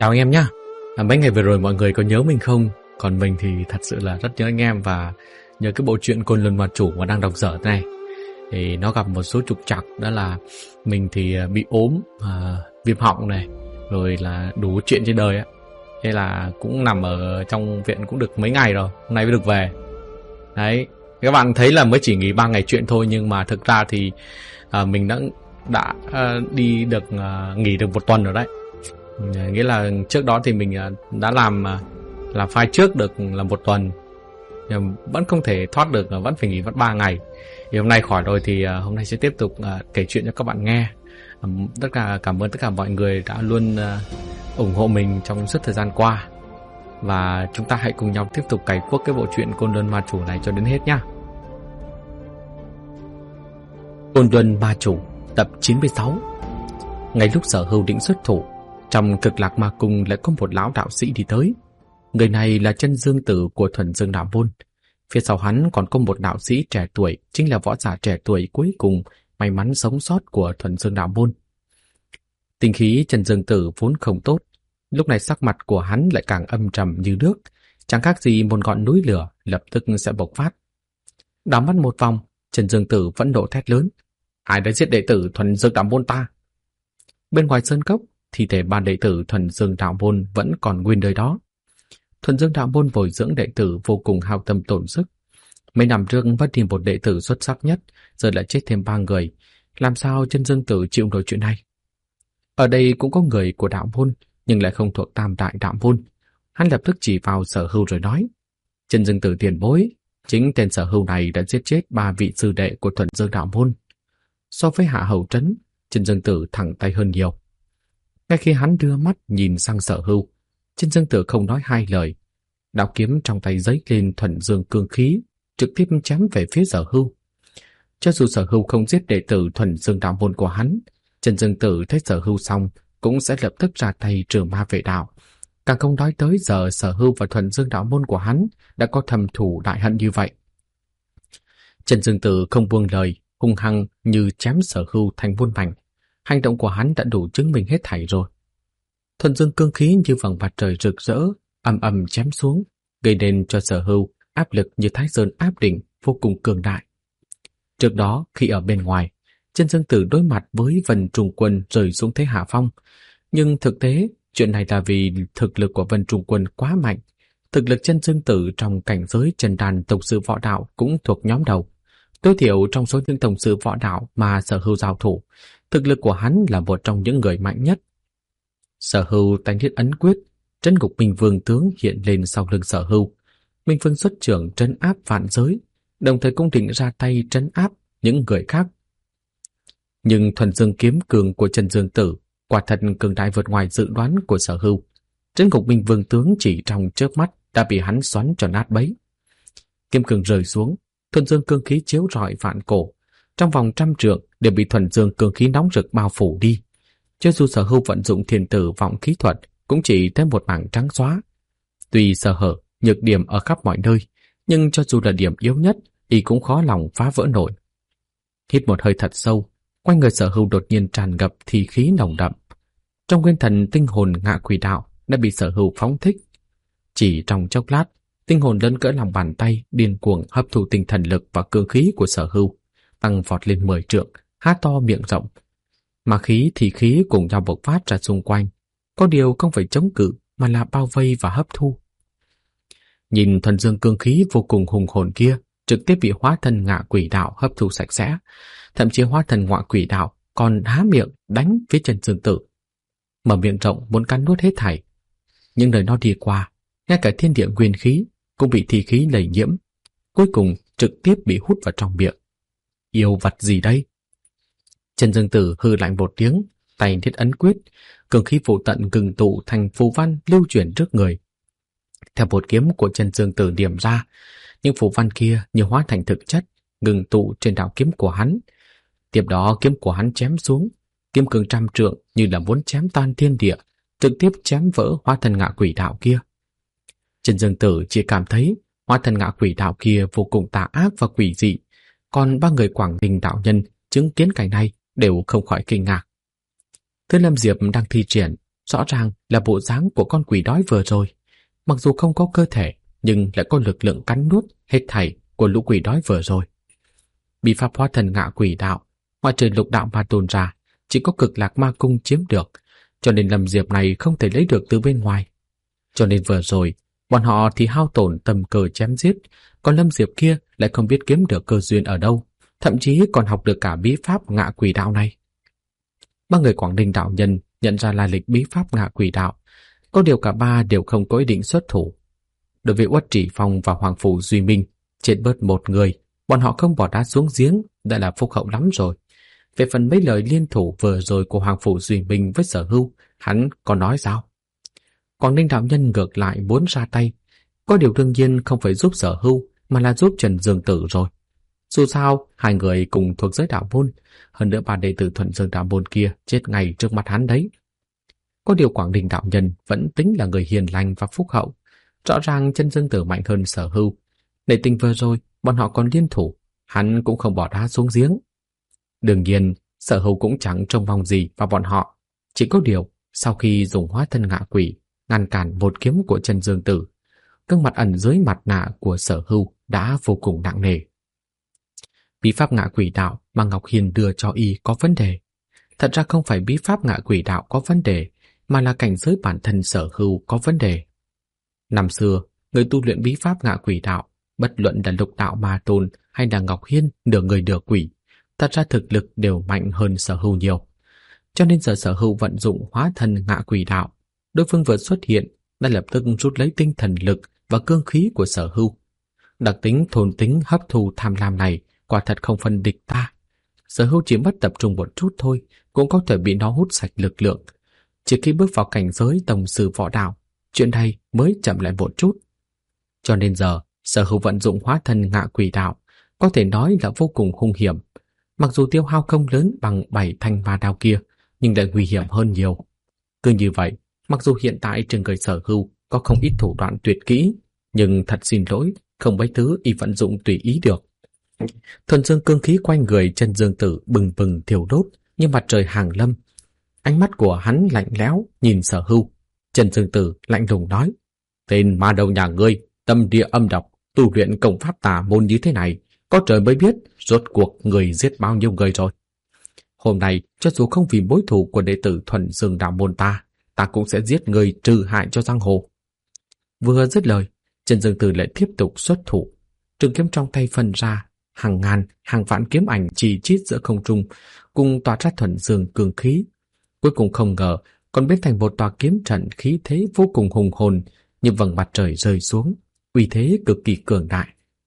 Chào anh em nhá. Mấy ngày vừa rồi mọi người có nhớ mình không? Còn mình thì thật sự là rất nhớ anh em và nhớ cái bộ truyện Côn Luân Ma Chủ mà đang đọc dở thế này. Thì nó gặp một số trục trặc, đó là mình thì bị ốm, viêm họng này, rồi là đủ chuyện trên đời á. Thế là cũng nằm ở trong viện cũng được mấy ngày rồi, hôm nay mới được về. Đấy, các bạn thấy là mới chỉ nghỉ 3 ngày chuyện thôi, nhưng mà thực ra thì mình đã đi được nghỉ được 1 tuần rồi đấy. Nghĩa là trước đó thì mình đã làm file trước được là 1 tuần, nhưng vẫn không thể thoát được, vẫn phải nghỉ mất 3 ngày. Thì hôm nay khỏi rồi thì hôm nay sẽ tiếp tục kể chuyện cho các bạn nghe. Tất cả cảm ơn tất cả mọi người đã luôn ủng hộ mình trong suốt thời gian qua, và chúng ta hãy cùng nhau tiếp tục cày cuốc cái bộ truyện Côn Luân Ma Chủ này cho đến hết nhá. Côn Luân Ma Chủ tập 96. Ngay lúc Sở Hưu định xuất thủ, trong Cực Lạc Ma Cung lại có một lão đạo sĩ đi tới. Người này là chân dương tử của Thuần Dương Đạo Môn. Phía sau hắn còn có một đạo sĩ trẻ tuổi, chính là võ giả trẻ tuổi cuối cùng may mắn sống sót của Thuần Dương Đạo Môn. Tinh khí chân dương tử vốn không tốt, lúc này sắc mặt của hắn lại càng âm trầm như nước, chẳng khác gì một ngọn núi lửa lập tức sẽ bộc phát. Đảo mắt một vòng, chân dương tử vẫn nộ thét lớn: "Ai đã giết đệ tử Thuần Dương Đạo Môn ta?" Bên ngoài sơn cốc, thi thể 3 đệ tử Thuần Dương Đạo Môn vẫn còn nguyên nơi đó. Thuần Dương Đạo Môn bồi dưỡng đệ tử vô cùng hao tâm tổn sức. Mấy năm trước mất đi một đệ tử xuất sắc nhất, giờ lại chết thêm 3 người. Làm sao chân dương tử chịu nổi chuyện này? Ở đây cũng có người của đạo môn, nhưng lại không thuộc Tam Đại Đạo Môn. Hắn lập tức chỉ vào Sở Hưu rồi nói: "Chân dương tử tiền bối, chính tên Sở Hưu này đã giết chết 3 vị sư đệ của Thuần Dương Đạo Môn. So với Hạ Hầu Trấn, chân dương tử thẳng tay hơn nhiều." Ngay khi hắn đưa mắt nhìn sang Sở Hưu, chân dương tử không nói hai lời, đạo kiếm trong tay giấy lên thuần dương cương khí, trực tiếp chém về phía Sở Hưu. Cho dù Sở Hưu không giết đệ tử Thuần Dương Đạo Môn của hắn, chân dương tử thấy Sở Hưu xong cũng sẽ lập tức ra tay trừ ma vệ đạo. Càng không nói tới giờ Sở Hưu và Thuần Dương Đạo Môn của hắn đã có thầm thù đại hận như vậy. Chân dương tử không buông lời, hung hăng như chém Sở Hưu thành muôn mảnh. Hành động của hắn đã đủ chứng minh hết thảy rồi. Thuần dương cương khí như vầng mặt trời rực rỡ, ầm ầm chém xuống, gây nên cho Sở Hưu áp lực như Thái Sơn áp đỉnh, vô cùng cường đại. Trước đó, khi ở bên ngoài, chân dương tử đối mặt với Vân Trung Quân rơi xuống thế hạ phong, nhưng thực tế chuyện này là vì thực lực của Vân Trung Quân quá mạnh. Thực lực chân dương tử trong cảnh giới Trần Đàn tổng sư võ đạo cũng thuộc nhóm đầu. Tối thiểu trong số những tổng sư võ đạo mà Sở Hưu giao thủ, thực lực của hắn là một trong những người mạnh nhất. Sở Hưu tay niết ấn quyết, Trấn Ngục Minh Vương tướng hiện lên sau lưng Sở Hưu. Minh Vương xuất trưởng trấn áp vạn giới, đồng thời cũng định ra tay trấn áp những người khác. Nhưng thuần dương kiếm cường của Trần Dương Tử quả thật cường đại vượt ngoài dự đoán của Sở Hưu. Trấn Ngục Minh Vương tướng chỉ trong chớp mắt đã bị hắn xoắn cho nát bấy. Kiếm cường rơi xuống, thuần dương cương khí chiếu rọi vạn cổ, trong vòng 100 trượng đều bị thuần dương cương khí nóng rực bao phủ đi. Cho dù Sở Hưu vận dụng thiên tử vọng khí thuật, cũng chỉ thêm một mảng trắng xóa. Tuy sơ hở, nhược điểm ở khắp mọi nơi, nhưng cho dù là điểm yếu nhất, y cũng khó lòng phá vỡ nổi. Hít một hơi thật sâu, quanh người Sở Hưu đột nhiên tràn ngập thi khí nồng đậm. Trong nguyên thần tinh hồn Ngạ Quỷ Đạo đã bị Sở Hưu phóng thích. Chỉ trong chốc lát, tinh hồn lớn cỡ lòng bàn tay điên cuồng hấp thụ tinh thần lực và cương khí của Sở Hưu, tăng vọt lên 10 trượng, há to miệng rộng. Mà khí thì khí cùng nhau bộc phát ra xung quanh, có điều không phải chống cự mà là bao vây và hấp thu. Nhìn thuần dương cương khí vô cùng hùng hồn kia trực tiếp bị hóa thân Ngạ Quỷ Đạo hấp thu sạch sẽ, thậm chí hóa thân Ngạ Quỷ Đạo còn há miệng đánh phía Trần Dương Tử, mở miệng rộng muốn cắn nuốt hết thảy. Nhưng nơi nó đi qua, ngay cả thiên địa nguyên khí cũng bị thi khí lây nhiễm, cuối cùng trực tiếp bị hút vào trong miệng. Yêu vật gì đây? Trần Dương Tử hừ lạnh một tiếng, tay niết ấn quyết, cường khí vô tận ngừng tụ thành phù văn lưu chuyển trước người. Theo một kiếm của Trần Dương Tử điểm ra, những phù văn kia như hóa thành thực chất, ngừng tụ trên đạo kiếm của hắn. Tiếp đó kiếm của hắn chém xuống, kiếm cường 100 trượng như là muốn chém tan thiên địa, trực tiếp chém vỡ hóa thân Ngạ Quỷ Đạo kia. Trần Dương Tử chỉ cảm thấy hóa thân Ngạ Quỷ Đạo kia vô cùng tà ác và quỷ dị, còn 3 người Quảng Đình đạo nhân chứng kiến cảnh này đều không khỏi kinh ngạc. Thứ Lâm Diệp đang thi triển, rõ ràng là bộ dáng của con quỷ đói vừa rồi. Mặc dù không có cơ thể, nhưng lại có lực lượng cắn nuốt hết thảy của lũ quỷ đói vừa rồi. Bí pháp hóa thần ngạ quỷ đạo, ngoài trừ lục đạo ma tôn ra, chỉ có Cực Lạc Ma Cung chiếm được, cho nên Lâm Diệp này không thể lấy được từ bên ngoài. Cho nên vừa rồi, bọn họ thì hao tổn tầm cờ chém giết, còn Lâm Diệp kia lại không biết kiếm được cơ duyên ở đâu, thậm chí còn học được cả bí pháp ngạ quỷ đạo này. Ba người Quảng Ninh đạo nhân nhận ra lai lịch bí pháp ngạ quỷ đạo, có điều cả ba đều không có ý định xuất thủ. Đối với Uất Chỉ Phong và Hoàng Phủ Duy Minh, chết bớt một người, bọn họ không bỏ đá xuống giếng đã là phúc hậu lắm rồi. Về phần mấy lời liên thủ vừa rồi của Hoàng Phủ Duy Minh với Sở Hưu, hắn còn nói sao? Quảng Ninh đạo nhân ngược lại muốn ra tay, có điều đương nhiên không phải giúp Sở Hưu mà là giúp Trần Dương Tử rồi. Dù sao, hai người cùng thuộc giới đạo môn, hơn nữa ba đệ tử Thuận Dương đạo môn kia chết ngay trước mặt hắn đấy. Có điều Quảng Ninh đạo nhân vẫn tính là người hiền lành và phúc hậu. Rõ ràng Trần Dương Tử mạnh hơn Sở Hưu. Để tình vừa rồi, bọn họ còn liên thủ, hắn cũng không bỏ đá xuống giếng. Đương nhiên, Sở Hưu cũng chẳng trông mong gì vào bọn họ. Chỉ có điều, sau khi dùng hóa thân ngạ quỷ, ngăn cản một kiếm của Trần Dương Tử, gương mặt ẩn dưới mặt nạ của Sở Hưu đã vô cùng nặng nề. Bí pháp ngạ quỷ đạo mà Ngọc Hiền đưa cho y có vấn đề. Thật ra không phải bí pháp ngạ quỷ đạo có vấn đề, mà là cảnh giới bản thân Sở Hưu có vấn đề. Năm xưa, người tu luyện bí pháp ngạ quỷ đạo, bất luận là lục đạo ma tôn hay là Ngọc Hiên nửa người nửa quỷ, thật ra thực lực đều mạnh hơn Sở Hưu nhiều. Cho nên giờ Sở Hưu vận dụng hóa thân ngạ quỷ đạo, đối phương vừa xuất hiện đã lập tức rút lấy tinh thần lực và cương khí của Sở Hưu. Đặc tính thôn tính hấp thu tham lam này quả thật không phân địch ta. Sở Hưu chỉ mất tập trung một chút thôi cũng có thể bị nó hút sạch lực lượng. Chỉ khi bước vào cảnh giới tông sư võ đạo, chuyện này mới chậm lại một chút. Cho nên giờ Sở Hưu vận dụng hóa thân ngạ quỷ đạo có thể nói là vô cùng hung hiểm. Mặc dù tiêu hao không lớn bằng 7 thanh ma đao kia, nhưng lại nguy hiểm hơn nhiều. Cứ như vậy, mặc dù hiện tại trên người Sở Hưu có không ít thủ đoạn tuyệt kỹ, nhưng thật xin lỗi, không mấy thứ y vận dụng tùy ý được. Thuần dương cương khí quanh người Trần Dương Tử bừng bừng thiêu đốt như mặt trời hàng lâm. Ánh mắt của hắn lạnh lẽo nhìn Sở Hưu. Trần Dương Tử lạnh lùng nói: "Tên ma đầu nhà ngươi, tâm địa âm độc, tu luyện công pháp tà môn như thế này, có trời mới biết rốt cuộc người giết bao nhiêu người rồi. Hôm nay, cho dù không vì mối thù của đệ tử Thuần Dương đạo môn ta cũng sẽ giết người trừ hại cho giang hồ." Vừa dứt lời, Trần Dương Tử lại tiếp tục xuất thủ. Trường kiếm trong tay phân ra, hàng ngàn, hàng vạn kiếm ảnh chì chít giữa không trung, cùng tỏa ra thuần dương cường khí. Cuối cùng không ngờ, còn biến thành một tòa kiếm trận khí thế vô cùng hùng hồn, như vầng mặt trời rơi xuống, uy thế cực kỳ cường đại.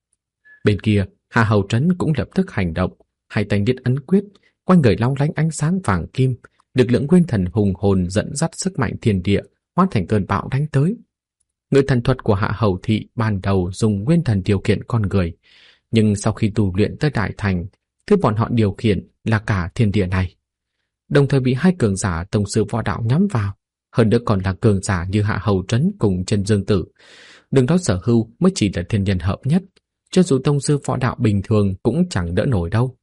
Bên kia, Hạ Hầu Trấn cũng lập tức hành động, hai tay niết ấn quyết, quanh người long lánh ánh sáng vàng kim, lực lượng nguyên thần hùng hồn dẫn dắt sức mạnh thiên địa, hóa thành cơn bão đánh tới. Người thần thuật của Hạ Hầu Thị ban đầu dùng nguyên thần điều khiển con người, nhưng sau khi tu luyện tới đại thành, thứ bọn họ điều khiển là cả thiên địa này. Đồng thời bị hai cường giả tông sư võ đạo nhắm vào, hơn nữa còn là cường giả như Hạ Hầu Trấn cùng Trần Dương Tử. Đừng nói Sở Hưu mới chỉ là thiên nhân hợp nhất, cho dù tông sư võ đạo bình thường cũng chẳng đỡ nổi đâu.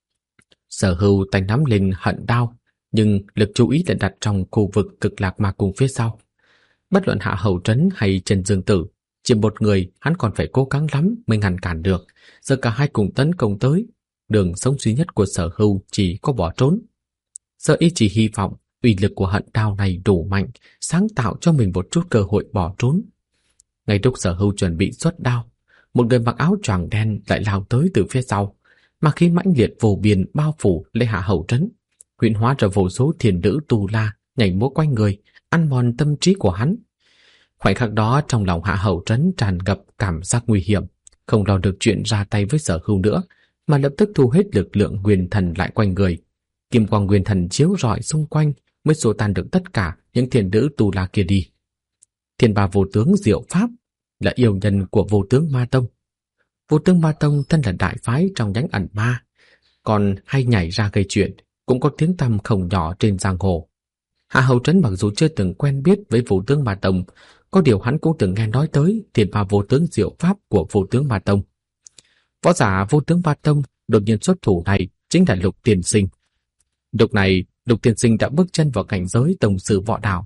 Sở Hưu tay nắm lên hận đao, nhưng lực chú ý lại đặt trong khu vực Cực Lạc Ma Cung phía sau. Bất luận Hạ Hầu Trấn hay Trần Dương Tử, chỉ một người hắn còn phải cố gắng lắm mới ngăn cản được. Giờ cả hai cùng tấn công tới, đường sống duy nhất của Sở Hưu chỉ có bỏ trốn. Giờ y chỉ hy vọng uy lực của hận đao này đủ mạnh, sáng tạo cho mình một chút cơ hội bỏ trốn. Ngay lúc Sở Hưu chuẩn bị xuất đao, một người mặc áo choàng đen lại lao tới từ phía sau, mà khí mãnh liệt vô biên bao phủ lấy Hạ Hầu Trấn, huyễn hóa ra vô số thiền nữ tu la nhảy múa quanh người, ăn mòn tâm trí của hắn. Khoảnh khắc đó trong lòng Hạ Hầu Trấn tràn ngập cảm giác nguy hiểm, không lo được chuyện ra tay với Sở Hưu nữa, mà lập tức thu hết lực lượng nguyên thần lại quanh người. Kim quang nguyên thần chiếu rọi xung quanh mới xua tan được tất cả những thiền nữ tu la kia đi. Thiên Ba Vô Tướng Diệu Pháp là yêu nhân của Vô Tướng Ma Tông. Vô Tướng Ma Tông thân là đại phái trong nhánh ẩn ma, còn hay nhảy ra gây chuyện, cũng có tiếng tăm không nhỏ trên giang hồ. Hạ Hầu Trấn mặc dù chưa từng quen biết với Vô Tướng Ma Tông, có điều hắn cũng từng nghe nói tới Thiên Ba Vô Tướng Diệu Pháp của Vô Tướng Ma Tông. Võ giả Vô Tướng Ma Tông đột nhiên xuất thủ này chính là Lục Tiên Sinh. Lúc này, Lục Tiên Sinh đã bước chân vào cảnh giới tông sư võ đạo,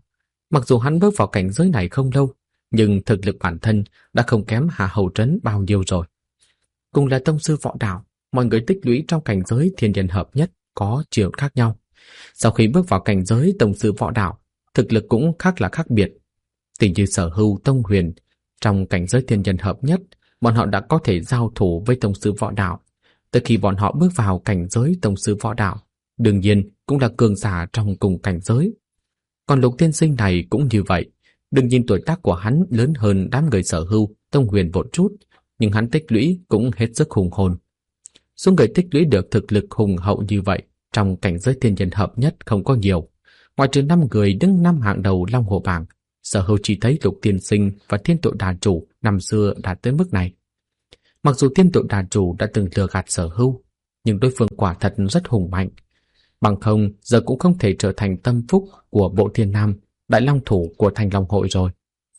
Mặc dù hắn bước vào cảnh giới này không lâu, nhưng thực lực bản thân đã không kém Hạ Hầu Trấn bao nhiêu rồi. Cùng là tông sư võ đạo, mọi người tích lũy trong cảnh giới thiên nhân hợp nhất có chiều khác nhau. Sau khi bước vào cảnh giới tông sư võ đạo, thực lực cũng khác biệt. Tỷ như Sở Hưu, Tông Huyền, trong cảnh giới thiên nhân hợp nhất, bọn họ đã có thể giao thủ với tông sư võ đạo. Từ khi bọn họ bước vào cảnh giới tông sư võ đạo, đương nhiên cũng là cường giả trong cùng cảnh giới. Còn Lục Tiên Sinh này cũng như vậy. Đương nhiên tuổi tác của hắn lớn hơn đám người Sở Hưu, Tông Huyền một chút, nhưng hắn tích lũy cũng hết sức hùng hồn. Số người tích lũy được thực lực hùng hậu như vậy trong cảnh giới thiên nhân hợp nhất không có nhiều. Ngoài trừ 5 người đứng 5 hạng đầu Long Hồ bảng, Sở Hưu chỉ thấy Lục Tiên Sinh và Thiên Tội Đà Chủ năm xưa đạt tới mức này. Mặc dù Thiên Tội Đà Chủ đã từng lừa gạt Sở Hưu, nhưng đối phương quả thật rất hùng mạnh. Bằng không giờ cũng không thể trở thành tâm phúc của Bộ Thiên Nam, đại long thủ của Thanh Long Hội rồi.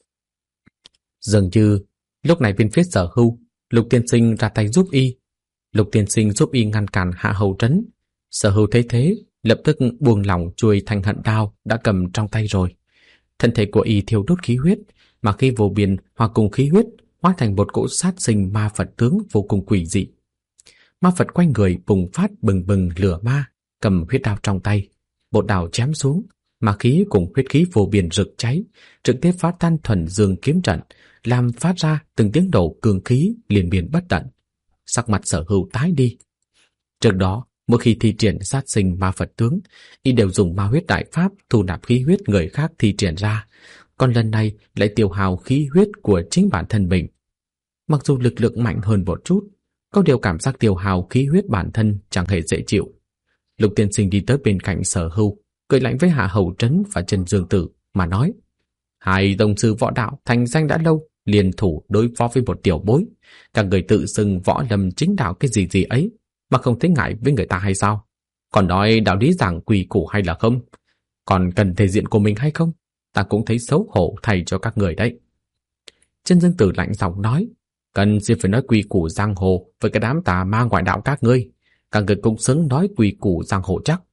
Dường như lúc này bên phía Sở Hưu, Lục Tiên Sinh ra tay giúp y. Lục Tiên Sinh giúp y ngăn cản Hạ Hầu Trấn. Sở Hưu thấy thế, lập tức buông lỏng chuôi thanh hận đao đã cầm trong tay rồi. Thân thể của y thiêu đốt khí huyết, mà khi vô biên hòa cùng khí huyết hóa thành một cỗ sát sinh ma Phật tướng vô cùng quỷ dị. Ma Phật quanh người bùng phát bừng bừng lửa ma, cầm huyết đao trong tay, một đao chém xuống, ma khí cùng huyết khí vô biên rực cháy, trực tiếp phá tan Thuần Dương kiếm trận, làm phát ra từng tiếng nổ cường khí liên miên bất tận. Sắc mặt Sở Hưu tái đi. Trước đó, mỗi khi thi triển sát sinh ma Phật tướng, y đều dùng ma huyết đại pháp thu nạp khí huyết người khác thi triển ra, còn lần này lại tiêu hao khí huyết của chính bản thân mình. Mặc dù lực lượng mạnh hơn một chút, có điều cảm giác tiêu hao khí huyết bản thân chẳng hề dễ chịu. Lục Tiên Sinh đi tới bên cạnh Sở Hưu, cười lạnh với Hạ Hầu Trấn và Trần Dương Tử mà nói: hai tông sư võ đạo thành danh đã lâu, liên thủ đối phó với một tiểu bối, các người tự xưng võ lâm chính đạo cái gì ấy mà không thấy ngại với người ta hay sao? Còn nói đạo lý giảng quỳ củ hay là không? Còn cần thể diện của mình hay không? Ta cũng thấy xấu hổ thay cho các người đấy. Trần Dương Tử lạnh giọng nói: cần gì phải nói quỳ củ giang hồ với cái đám tà ma ngoại đạo các ngươi cũng xứng nói quỳ củ giang hồ chắc.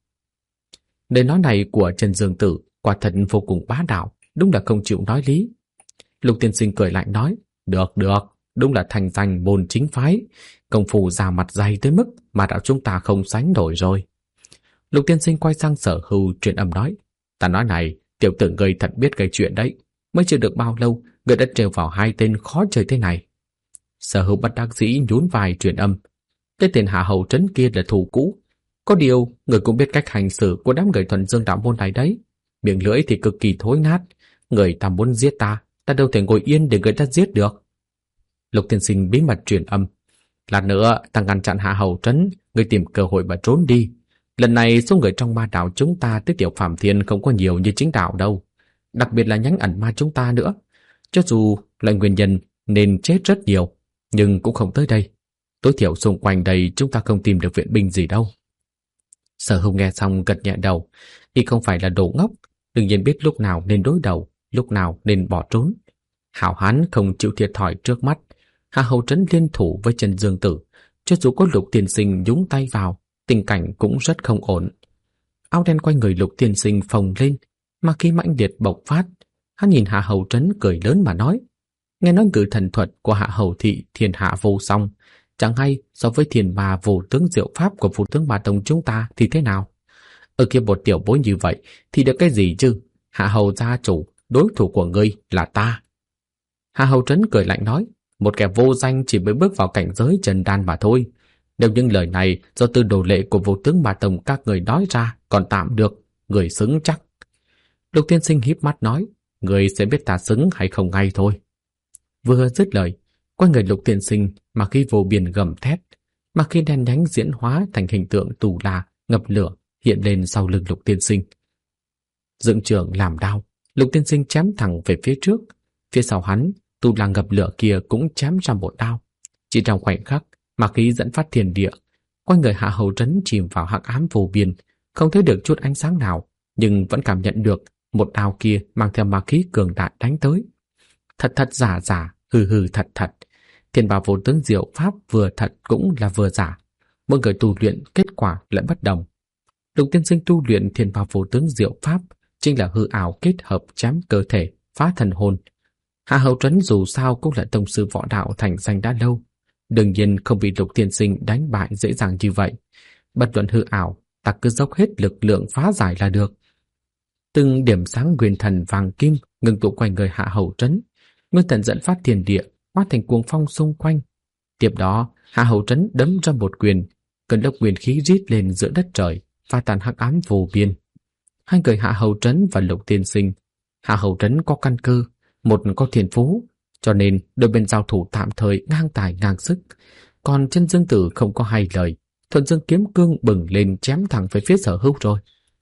Lời nói này của Trần Dương Tử quả thật vô cùng bá đạo, đúng là không chịu nói lý. Lục Tiên Sinh cười lạnh nói: được, đúng là thành danh môn chính phái, công phu ra mặt dày tới mức mà đạo chúng ta không sánh nổi rồi. Lục Tiên Sinh quay sang Sở Hưu truyền âm nói: ta nói này, tiểu tử ngươi thật biết gây chuyện đấy, mới chưa được bao lâu ngươi đã trêu vào hai tên khó chơi thế này. Sở Hưu bất đắc dĩ nhún vai truyền âm: cái tên Hạ Hầu Trấn kia là thù cũ, có điều người cũng biết cách hành xử của đám người Thuần Dương đạo môn này đấy, miệng lưỡi thì cực kỳ thối nát, người ta muốn giết ta đâu thể ngồi yên để người ta giết được. Lục Tiên Sinh bí mật truyền âm: lát nữa ta ngăn chặn Hạ Hầu Trấn, người tìm cơ hội mà trốn đi. Lần này số người trong ma đạo chúng ta tới tiểu Phàm Thiên không có nhiều như chính đạo đâu, đặc biệt là nhánh ẩn ma chúng ta nữa. Cho dù là nguyên nhân nên chết rất nhiều, nhưng cũng không tới đây. Tối thiểu xung quanh đây chúng ta không tìm được viện binh gì đâu. Sở Hưu nghe xong gật nhẹ đầu, y không phải là đồ ngốc, đương nhiên biết lúc nào nên đối đầu, lúc nào nên bỏ trốn. Hảo hán không chịu thiệt thòi trước mắt. Hạ Hầu Trấn liên thủ với Trần Dương Tử, cho dù có Lục Tiên Sinh nhúng tay vào, tình cảnh cũng rất không ổn. Áo đen quanh người Lục Tiên Sinh phồng lên, mà khi mãnh liệt bộc phát, hắn nhìn Hạ Hầu Trấn cười lớn mà nói: nghe nói ngự thần thuật của Hạ Hầu thị thiên hạ vô song, chẳng hay so với thiên ma vô tướng diệu pháp của Phù Tướng Ma Tông chúng ta thì thế nào? Ở kia một tiểu bối như vậy thì được cái gì chứ? Hạ Hầu gia chủ, đối thủ của ngươi là ta. Hạ Hầu Trấn cười lạnh nói: một kẻ vô danh chỉ mới bước vào cảnh giới trần đan mà thôi. Nếu những lời này do từ đồ lệ của Vô Tướng Ma Tông các người nói ra còn tạm được, người xứng chắc. Lục Tiên Sinh híp mắt nói: người sẽ biết ta xứng hay không ngay thôi. Vừa dứt lời, quanh người Lục Tiên Sinh mà khi vô biên gầm thét, mà khi đen nhánh diễn hóa thành hình tượng tù là ngập lửa hiện lên sau lưng Lục Tiên Sinh. Dựng trường làm đao, Lục Tiên Sinh chém thẳng về phía trước, phía sau hắn tù là ngập lửa kia cũng chém ra một đao. Chỉ trong khoảnh khắc, mà khí dẫn phát thiên địa, quanh người Hạ Hầu Trấn chìm vào hắc ám vô biên, không thấy được chút ánh sáng nào, nhưng vẫn cảm nhận được một đao kia mang theo ma khí cường đại đánh tới. Thật thật giả giả, hư hư thật thật. Thiên Bảo Vô Tướng diệu pháp vừa thật cũng là vừa giả. Mỗi người tu luyện kết quả lại bất đồng. Lục Tiên Sinh tu luyện Thiên Bảo Vô Tướng diệu pháp chính là hư ảo kết hợp chém cơ thể, phá thần hồn. Hạ Hầu Trấn dù sao cũng là tông sư võ đạo thành danh đã lâu, đương nhiên không bị Lục tiên sinh đánh bại dễ dàng như vậy. Bất luận hư ảo, ta cứ dốc hết lực lượng phá giải là được. Từng điểm sáng nguyên thần vàng kim ngưng tụ quanh người Hạ Hầu Trấn, nguyên thần dẫn phát thiên địa, hóa thành cuồng phong xung quanh. Tiếp đó, Hạ Hầu Trấn đấm ra một quyền, cơn lốc nguyên khí rít lên giữa đất trời, pha tàn hắc ám vô biên. Hai người Hạ Hầu Trấn và Lục tiên sinh, Hạ Hầu Trấn có căn cơ, một có thiên phú, cho nên đôi bên giao thủ tạm thời ngang tài ngang sức. Còn Chân Dương Tử không có hai lời, thuần dương kiếm cương bừng lên chém thẳng về phía Sở Hưu rồi.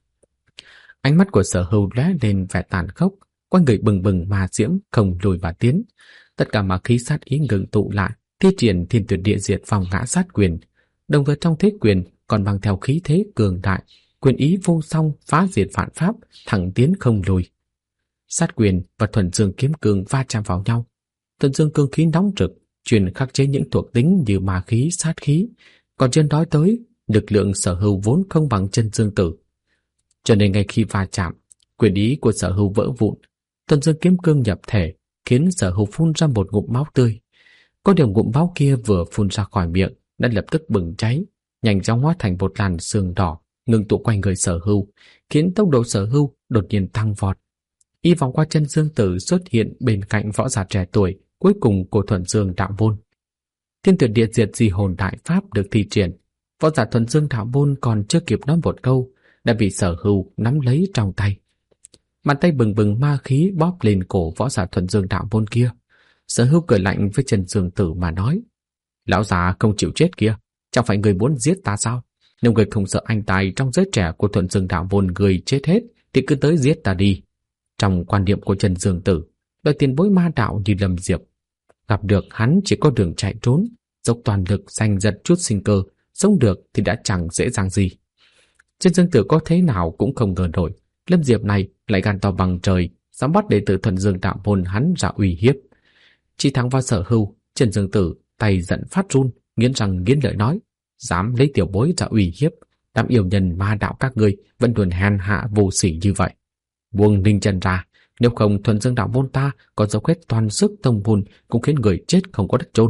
Ánh mắt của Sở Hưu lóe lên vẻ tàn khốc, quanh người bừng bừng mà diễm không lùi mà tiến. Tất cả ma khí sát ý ngừng tụ lại, thi triển Thiên Tuyệt Địa Diệt Vòng Ngã Sát Quyền, đồng thời trong thế quyền còn mang theo khí thế cường đại, quyền ý vô song phá diệt vạn pháp, thẳng tiến không lùi. Sát quyền và thuần dương kiếm cương va chạm vào nhau. Thuần dương cương khí nóng rực, truyền khắc chế những thuộc tính như ma khí, sát khí, còn trên nói tới lực lượng Sở Hưu vốn không bằng Chân Dương Tử. Cho nên ngay khi va chạm, quyền ý của Sở Hưu vỡ vụn, thuần dương kiếm cương nhập thể, khiến Sở Hưu phun ra một ngụm máu tươi. Có điều ngụm máu kia vừa phun ra khỏi miệng đã lập tức bừng cháy, nhanh chóng hóa thành một làn sương đỏ ngưng tụ quanh người Sở Hưu, khiến tốc độ Sở Hưu đột nhiên tăng vọt. Y vòng qua Chân Dương Tử xuất hiện bên cạnh võ giả trẻ tuổi cuối cùng của Thuần Dương Đạo Môn. Thiên Tuyệt Địa Diệt Di Hồn Đại Pháp được thi triển, võ giả Thuần Dương Đạo Môn còn chưa kịp nói một câu đã bị Sở Hưu nắm lấy trong tay. Bàn tay bừng bừng ma khí bóp lên cổ võ giả Thuần Dương Đạo Môn kia. Sở Hưu cười lạnh với Chân Dương Tử mà nói: "Lão già không chịu chết kia, chẳng phải người muốn giết ta sao? Nếu người không sợ anh tài trong giới trẻ của Thuần Dương Đạo Môn người chết hết thì cứ tới giết ta đi." Trong quan niệm của Chân Dương Tử, loại tiền bối ma đạo như Lâm Diệp, gặp được hắn chỉ có đường chạy trốn, dốc toàn lực giành giật chút sinh cơ, sống được thì đã chẳng dễ dàng gì. Chân Dương Tử có thế nào cũng không ngờ nổi, Lâm Diệp này lại gan to bằng trời, dám bắt đệ tử Thuần Dương Đạo Môn hắn ra uy hiếp. Chỉ thẳng vào Sở Hưu, Chân Dương Tử tay giận phát run, nghiến răng nghiến lợi nói: "Dám lấy tiểu bối ra uy hiếp, đám yêu nhân ma đạo các ngươi vẫn luôn hèn hạ vô sỉ như vậy. Buông Ninh Chân ra, nếu không Thuần Dương Đạo Môn ta có dốc hết toàn sức tông môn cũng khiến người chết không có đất chôn."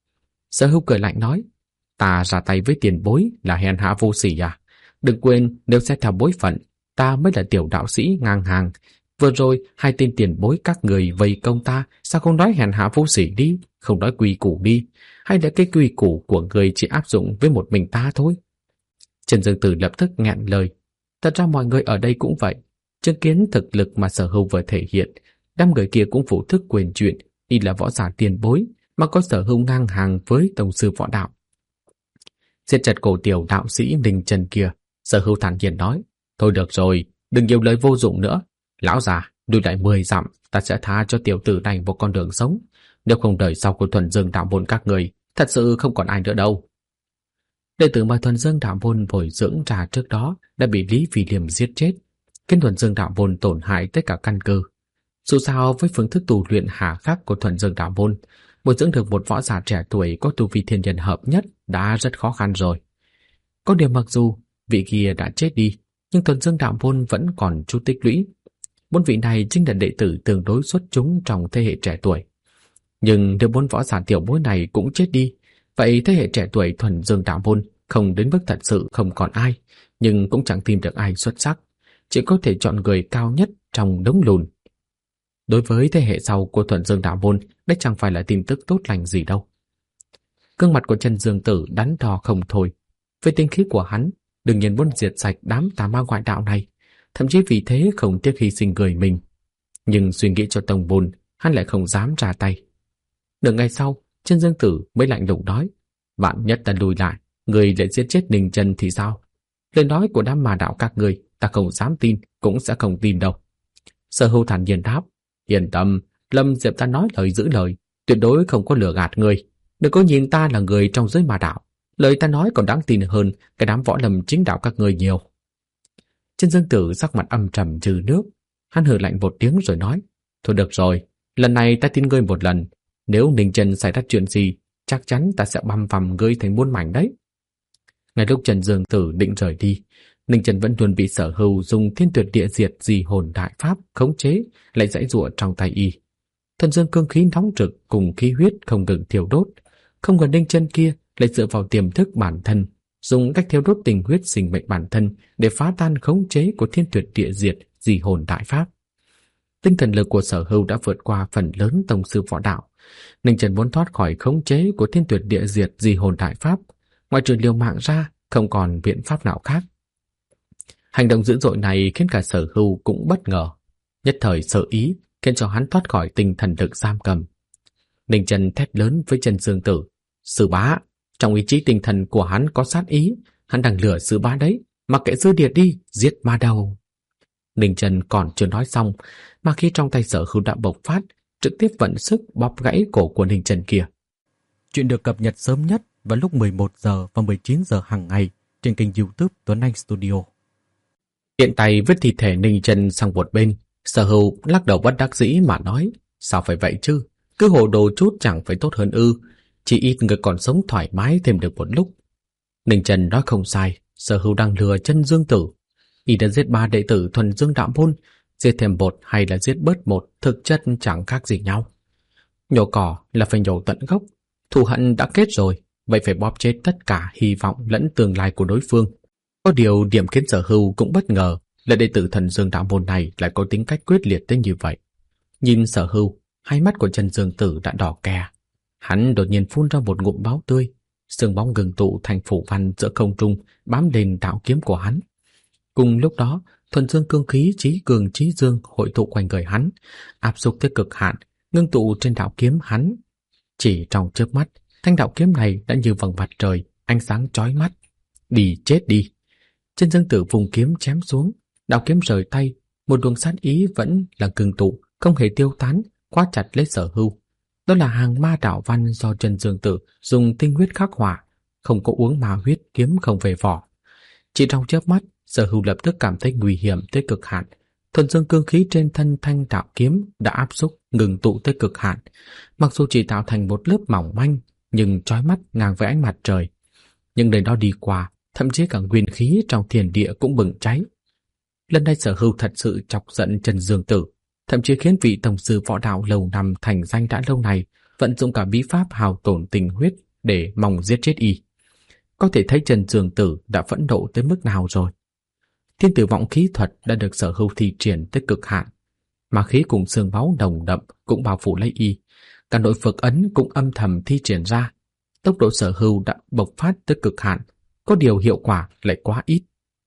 Sở Hưu cười lạnh nói: "Ta ra tay với tiền bối là hèn hạ vô sỉ à? Đừng quên, nếu xét theo bối phận, ta mới là tiểu đạo sĩ ngang hàng. Vừa rồi hai tên tiền bối các người vây công ta, sao không nói hèn hạ vô sỉ đi, không nói quy củ đi, hay là cái quy củ của người chỉ áp dụng với một mình ta thôi?" Trần Dương Tử lập tức nghẹn lời. Thật ra mọi người ở đây cũng vậy, chứng kiến thực lực mà Sở Hưu vừa thể hiện, đám người kia cũng phụ thức quên chuyện y là võ giả tiền bối mà có Sở Hưu ngang hàng với tông sư võ đạo. Siết chặt cổ tiểu đạo sĩ Ninh Trần kia, Sở Hưu thản nhiên nói: "Thôi được rồi, đừng nhiều lời vô dụng nữa. Lão già, lùi lại 10 dặm, ta sẽ tha cho tiểu tử này một con đường sống. Nếu không đời sau của Thuần Dương Đạo Môn các người, thật sự không còn ai nữa đâu." Đệ tử mà Thuần Dương Đạo Môn bồi dưỡng ra trước đó đã bị Lý Phi Liêm giết chết, khiến Thuần Dương Đạo Môn tổn hại tất cả căn cơ. Dù sao với phương thức tu luyện hà khắc của Thuần Dương Đạo Môn, bồi dưỡng được một võ giả trẻ tuổi có tu vi thiên nhân hợp nhất đã rất khó khăn rồi. Có điều mặc dù vị kia đã chết đi, nhưng Thuần Dương Đạo Môn vẫn còn chút tích lũy. 4 vị này chính là đệ tử tương đối xuất chúng trong thế hệ trẻ tuổi. Nhưng nếu 4 võ giả tiểu bối này cũng chết đi, vậy thế hệ trẻ tuổi Thuần Dương Đạo Môn không đến mức thật sự không còn ai, nhưng cũng chẳng tìm được ai xuất sắc, chỉ có thể chọn người cao nhất trong đống lùn. Đối với thế hệ sau của Thuần Dương Đạo Môn, đây chẳng phải là tin tức tốt lành gì đâu. Gương mặt của Chân Dương Tử đắn đo không thôi. Với tinh khí của hắn, đương nhiên muốn diệt sạch đám tà ma ngoại đạo này, thậm chí vì thế không tiếc hy sinh người mình. Nhưng suy nghĩ cho tông môn, hắn lại không dám ra tay. Nửa ngày sau, Chân Dương Tử mới lạnh lùng nói: "Vạn nhất ta lùi lại, người lại giết chết Ninh Chân thì sao? Lời nói của đám ma đạo các người, ta không dám tin, cũng sẽ không tin đâu." Sở Hưu thản nhiên đáp: "Yên tâm, Lâm Diệp ta nói lời giữ lời, tuyệt đối không có lừa gạt người. Đừng có nhìn ta là người trong giới ma đạo, lời ta nói còn đáng tin hơn cái đám võ lâm chính đạo các người nhiều." Chân Dương Tử sắc mặt âm trầm như nước, hắn hừ lạnh một tiếng rồi nói: "Thôi được rồi, lần này ta tin ngươi một lần, nếu Ninh Chân xảy ra chuyện gì, chắc chắn ta sẽ băm vằm ngươi thành muôn mảnh đấy." Ngay lúc Chân Dương Tử định rời đi, Ninh Trần vẫn luôn bị Sở Hưu dùng Thiên Tuyệt Địa Diệt Di Hồn Đại Pháp khống chế, lại giãy giụa trong tay y. Thuần dương cương khí nóng rực cùng khí huyết không ngừng thiêu đốt, không ngờ Ninh Trần kia lại dựa vào tiềm thức bản thân, dùng cách thiêu đốt tình huyết sinh mệnh bản thân để phá tan khống chế của Thiên Tuyệt Địa Diệt Di Hồn Đại Pháp. Tinh thần lực của Sở Hưu đã vượt qua phần lớn tông sư võ đạo. Ninh Trần muốn thoát khỏi khống chế của Thiên Tuyệt Địa Diệt Di Hồn Đại Pháp, ngoại trừ liều mạng ra, không còn biện pháp nào khác. Hành động dữ dội này khiến cả Sở Hưu cũng bất ngờ, nhất thời sợ ý, khiến cho hắn thoát khỏi tinh thần lực giam cầm. Ninh Trần thét lớn với Chân Dương Tử: "Sư bá, trong ý chí tinh thần của hắn có sát ý, hắn đang lừa sư bá đấy, mặc kệ Dư Điệt đi, giết ma đầu." Ninh Trần còn chưa nói xong, mà khi trong tay Sở Hưu đã bộc phát, trực tiếp vận sức bóp gãy cổ của Ninh Trần kia. Chuyện được cập nhật sớm nhất vào lúc 11 giờ và 19 giờ hàng ngày trên kênh YouTube Tuấn Anh Studio. Tiện tay vứt thi thể Ninh Trần sang một bên, Sở Hưu lắc đầu bất đắc dĩ mà nói: "Sao phải vậy chứ? Cứ hồ đồ chút chẳng phải tốt hơn ư? Chỉ ít người còn sống thoải mái thêm được một lúc." Ninh Trần nói không sai, Sở Hưu đang lừa Chân Dương Tử. Y đã giết 3 đệ tử Thuần Dương Đạo Môn, giết thêm một hay là giết bớt một thực chất chẳng khác gì nhau. Nhổ cỏ là phải nhổ tận gốc, thù hận đã kết rồi, vậy phải bóp chết tất cả hy vọng lẫn tương lai của đối phương. Có điều điểm khiến Sở Hưu cũng bất ngờ là đệ tử Thuần Dương Đạo Môn này lại có tính cách quyết liệt tới như vậy. Nhìn Sở Hưu, hai mắt của Chân Dương Tử đã đỏ ke. Hắn đột nhiên phun ra một ngụm máu tươi, sương bóng ngừng tụ thành phủ văn giữa không trung bám lên đạo kiếm của hắn. Cùng lúc đó, thuần dương cương khí chí cường chí dương hội tụ quanh người hắn, áp xúc tới cực hạn, ngưng tụ trên đạo kiếm hắn. Chỉ trong chớp mắt, thanh đạo kiếm này đã như vầng mặt trời, ánh sáng chói mắt. Đi chết đi! Chân Dương Tử vùng kiếm chém xuống, đạo kiếm rời tay, một luồng sát ý vẫn là ngưng tụ, không hề tiêu tán, khóa chặt lấy Sở Hưu. Đó là hàng ma đạo văn do Chân Dương Tử dùng tinh huyết khắc họa, không có uống ma huyết kiếm không về vỏ. Chỉ trong chớp mắt, Sở Hưu lập tức cảm thấy nguy hiểm tới cực hạn. Thuần dương cương khí trên thân thanh đạo kiếm đã áp xúc ngừng tụ tới cực hạn. Mặc dù chỉ tạo thành một lớp mỏng manh, nhưng chói mắt ngang với ánh mặt trời. Nhưng nơi đó đi qua, thậm chí cả nguyên khí trong thiên địa cũng bừng cháy. Lần này Sở Hưu thật sự chọc giận Chân Dương Tử, thậm chí khiến vị tổng sư võ đạo lâu năm thành danh đã lâu này vận dụng cả bí pháp hao tổn tình huyết để mong giết chết y. Có thể thấy Chân Dương Tử đã phẫn nộ tới mức nào rồi. Thiên tử vọng khí thuật đã được Sở Hưu thi triển tới cực hạn, mà khí cùng xương máu nồng đậm cũng bao phủ lấy y, cả nội phược ấn cũng âm thầm thi triển ra. Tốc độ Sở Hưu đã bộc phát tới cực hạn, có điều hiệu quả lại quá ít.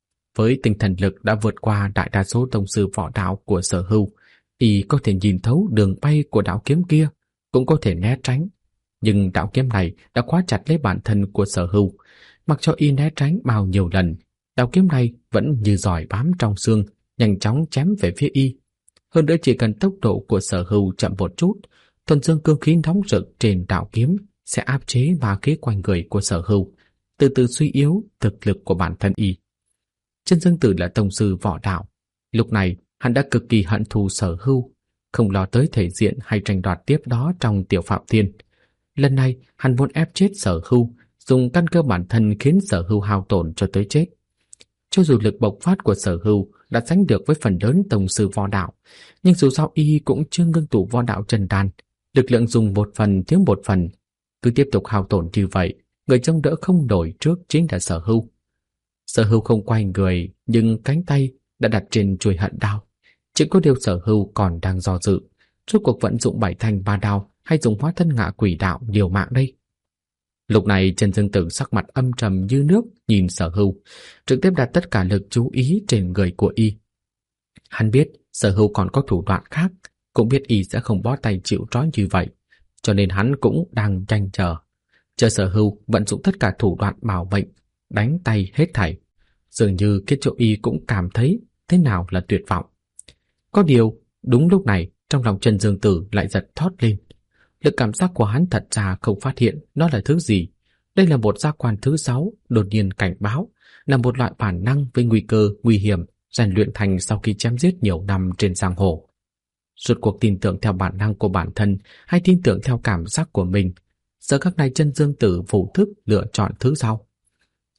Với tinh thần lực đã vượt qua đại đa số tông sư võ đạo của Sở Hưu, y có thể nhìn thấu đường bay của đạo kiếm kia, cũng có thể né tránh. Nhưng đạo kiếm này đã khóa chặt lấy bản thân của Sở Hưu, mặc cho y né tránh bao nhiêu lần, đạo kiếm này vẫn như giỏi bám trong xương, nhanh chóng chém về phía y. Hơn nữa chỉ cần tốc độ của Sở Hưu chậm một chút, thuần dương cương khí nóng rực trên đạo kiếm sẽ áp chế ma khí quanh người của Sở Hưu, từ từ suy yếu thực lực của bản thân y. Chân Dương Tử là tông sư võ đạo, lúc này hắn đã cực kỳ hận thù Sở Hưu, không lo tới thể diện hay tranh đoạt tiếp đó trong Tiểu Phạm Thiên. Lần này hắn muốn ép chết Sở Hưu, dùng căn cơ bản thân khiến Sở Hưu hao tổn cho tới chết. Cho dù lực bộc phát của Sở Hưu đã sánh được với phần lớn tông sư võ đạo, nhưng dù sao y cũng chưa ngưng tụ võ đạo chân đan, lực lượng dùng một phần thiếu một phần, cứ tiếp tục hao tổn như vậy, người trông đỡ không nổi trước chính là Sở Hưu. Sở Hưu không quay người, nhưng cánh tay đã đặt trên chuôi hận đao. Chỉ có điều Sở Hưu còn đang do dự, rốt cuộc vận dụng 7 thanh 3 đao hay dùng hóa thân ngạ quỷ đạo liều mạng đây. Lúc này Chân Dương Tử sắc mặt âm trầm như nước nhìn Sở Hưu, trực tiếp đặt tất cả lực chú ý trên người của y. Hắn biết Sở Hưu còn có thủ đoạn khác, cũng biết y sẽ không bó tay chịu trói như vậy, cho nên hắn cũng đang tranh chờ Sở Hưu vận dụng tất cả thủ đoạn bảo mệnh, đánh tay hết thảy, dường như khiến cho y cũng cảm thấy thế nào là tuyệt vọng. Có điều đúng lúc này trong lòng Chân Dương Tử lại giật thót lên. Lực cảm giác của hắn thật ra không phát hiện nó là thứ gì. Đây là một giác quan thứ 6 đột nhiên cảnh báo, là một loại bản năng với nguy cơ, nguy hiểm rèn luyện thành sau khi chém giết nhiều năm trên giang hồ. Rốt cuộc tin tưởng theo bản năng của bản thân hay tin tưởng theo cảm giác của mình, giờ khắc này Chân Dương Tử vô thức lựa chọn thứ sau.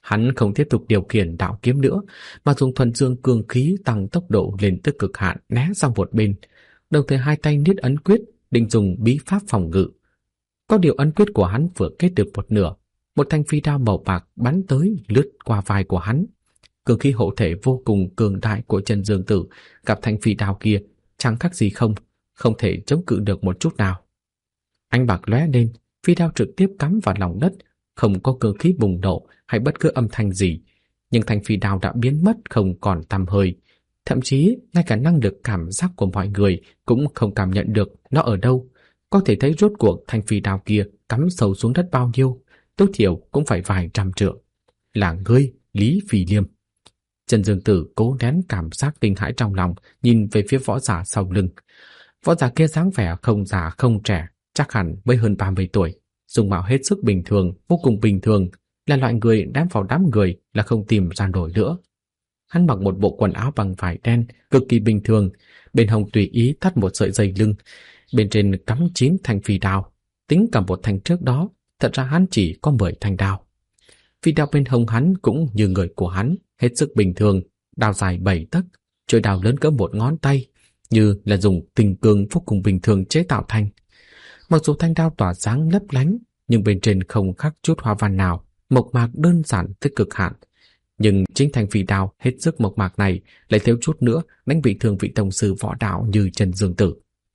Hắn không tiếp tục điều khiển đạo kiếm nữa, mà dùng thuần dương cương khí tăng tốc độ lên tới cực hạn né sang một bên, đồng thời hai tay niết ấn quyết định dùng bí pháp phòng ngự. Có điều ấn quyết của hắn vừa kết được một nửa, một thanh phi đao màu bạc bắn tới lướt qua vai của hắn. Cương khí hộ thể vô cùng cường đại của Chân Dương Tử gặp thanh phi đao kia chẳng khác gì không thể chống cự được một chút nào. Ánh bạc lóe lên, phi đao trực tiếp cắm vào lòng đất, không có cương khí bùng nổ hay bất cứ âm thanh gì, nhưng thanh phi đao đã biến mất không còn tăm hơi. Thậm chí ngay cả năng lực cảm giác của mọi người cũng không cảm nhận được nó ở đâu. Có thể thấy rốt cuộc thanh phi đao kia cắm sâu xuống đất bao nhiêu, tối thiểu cũng phải vài trăm trượng. Là ngươi, Lý Phi Liêm. Chân Dương Tử cố nén cảm giác kinh hãi trong lòng, nhìn về phía võ giả sau lưng. Võ giả kia dáng vẻ không già không trẻ, chắc hẳn mới hơn 30 tuổi, dung mạo hết sức bình thường, vô cùng bình thường, là loại người đám vào đám người là không tìm ra nổi nữa. Hắn mặc một bộ quần áo bằng vải đen, cực kỳ bình thường, bên hông tùy ý thắt một sợi dây lưng, bên trên cắm 9 thanh phi đao, tính cả một thanh trước đó, thật ra hắn chỉ có 10 thanh đao. Phi đao bên hông hắn cũng như người của hắn, hết sức bình thường, đao dài 7 tấc, chuôi đao lớn cỡ một ngón tay, như là dùng tinh cương vô cùng bình thường chế tạo thành. Mặc dù thanh đao tỏa sáng lấp lánh, nhưng bên trên không khắc chút hoa văn nào, mộc mạc đơn giản tới cực hạn. Nhưng chính thanh phi đao hết sức mộc mạc này lại thiếu chút nữa đánh bị thương vị tông sư võ đạo như Chân Dương Tử.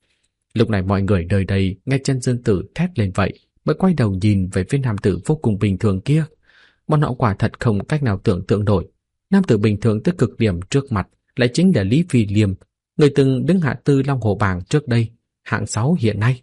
Lúc này mọi người nơi đây nghe Chân Dương Tử thét lên vậy, mới quay đầu nhìn về phía nam tử vô cùng bình thường kia. Bọn họ quả thật không cách nào tưởng tượng nổi, nam tử bình thường tới cực điểm trước mặt lại chính là Lý Phi Liêm, người từng đứng hạ tư Long Hồ bảng trước đây, hạng 6 hiện nay.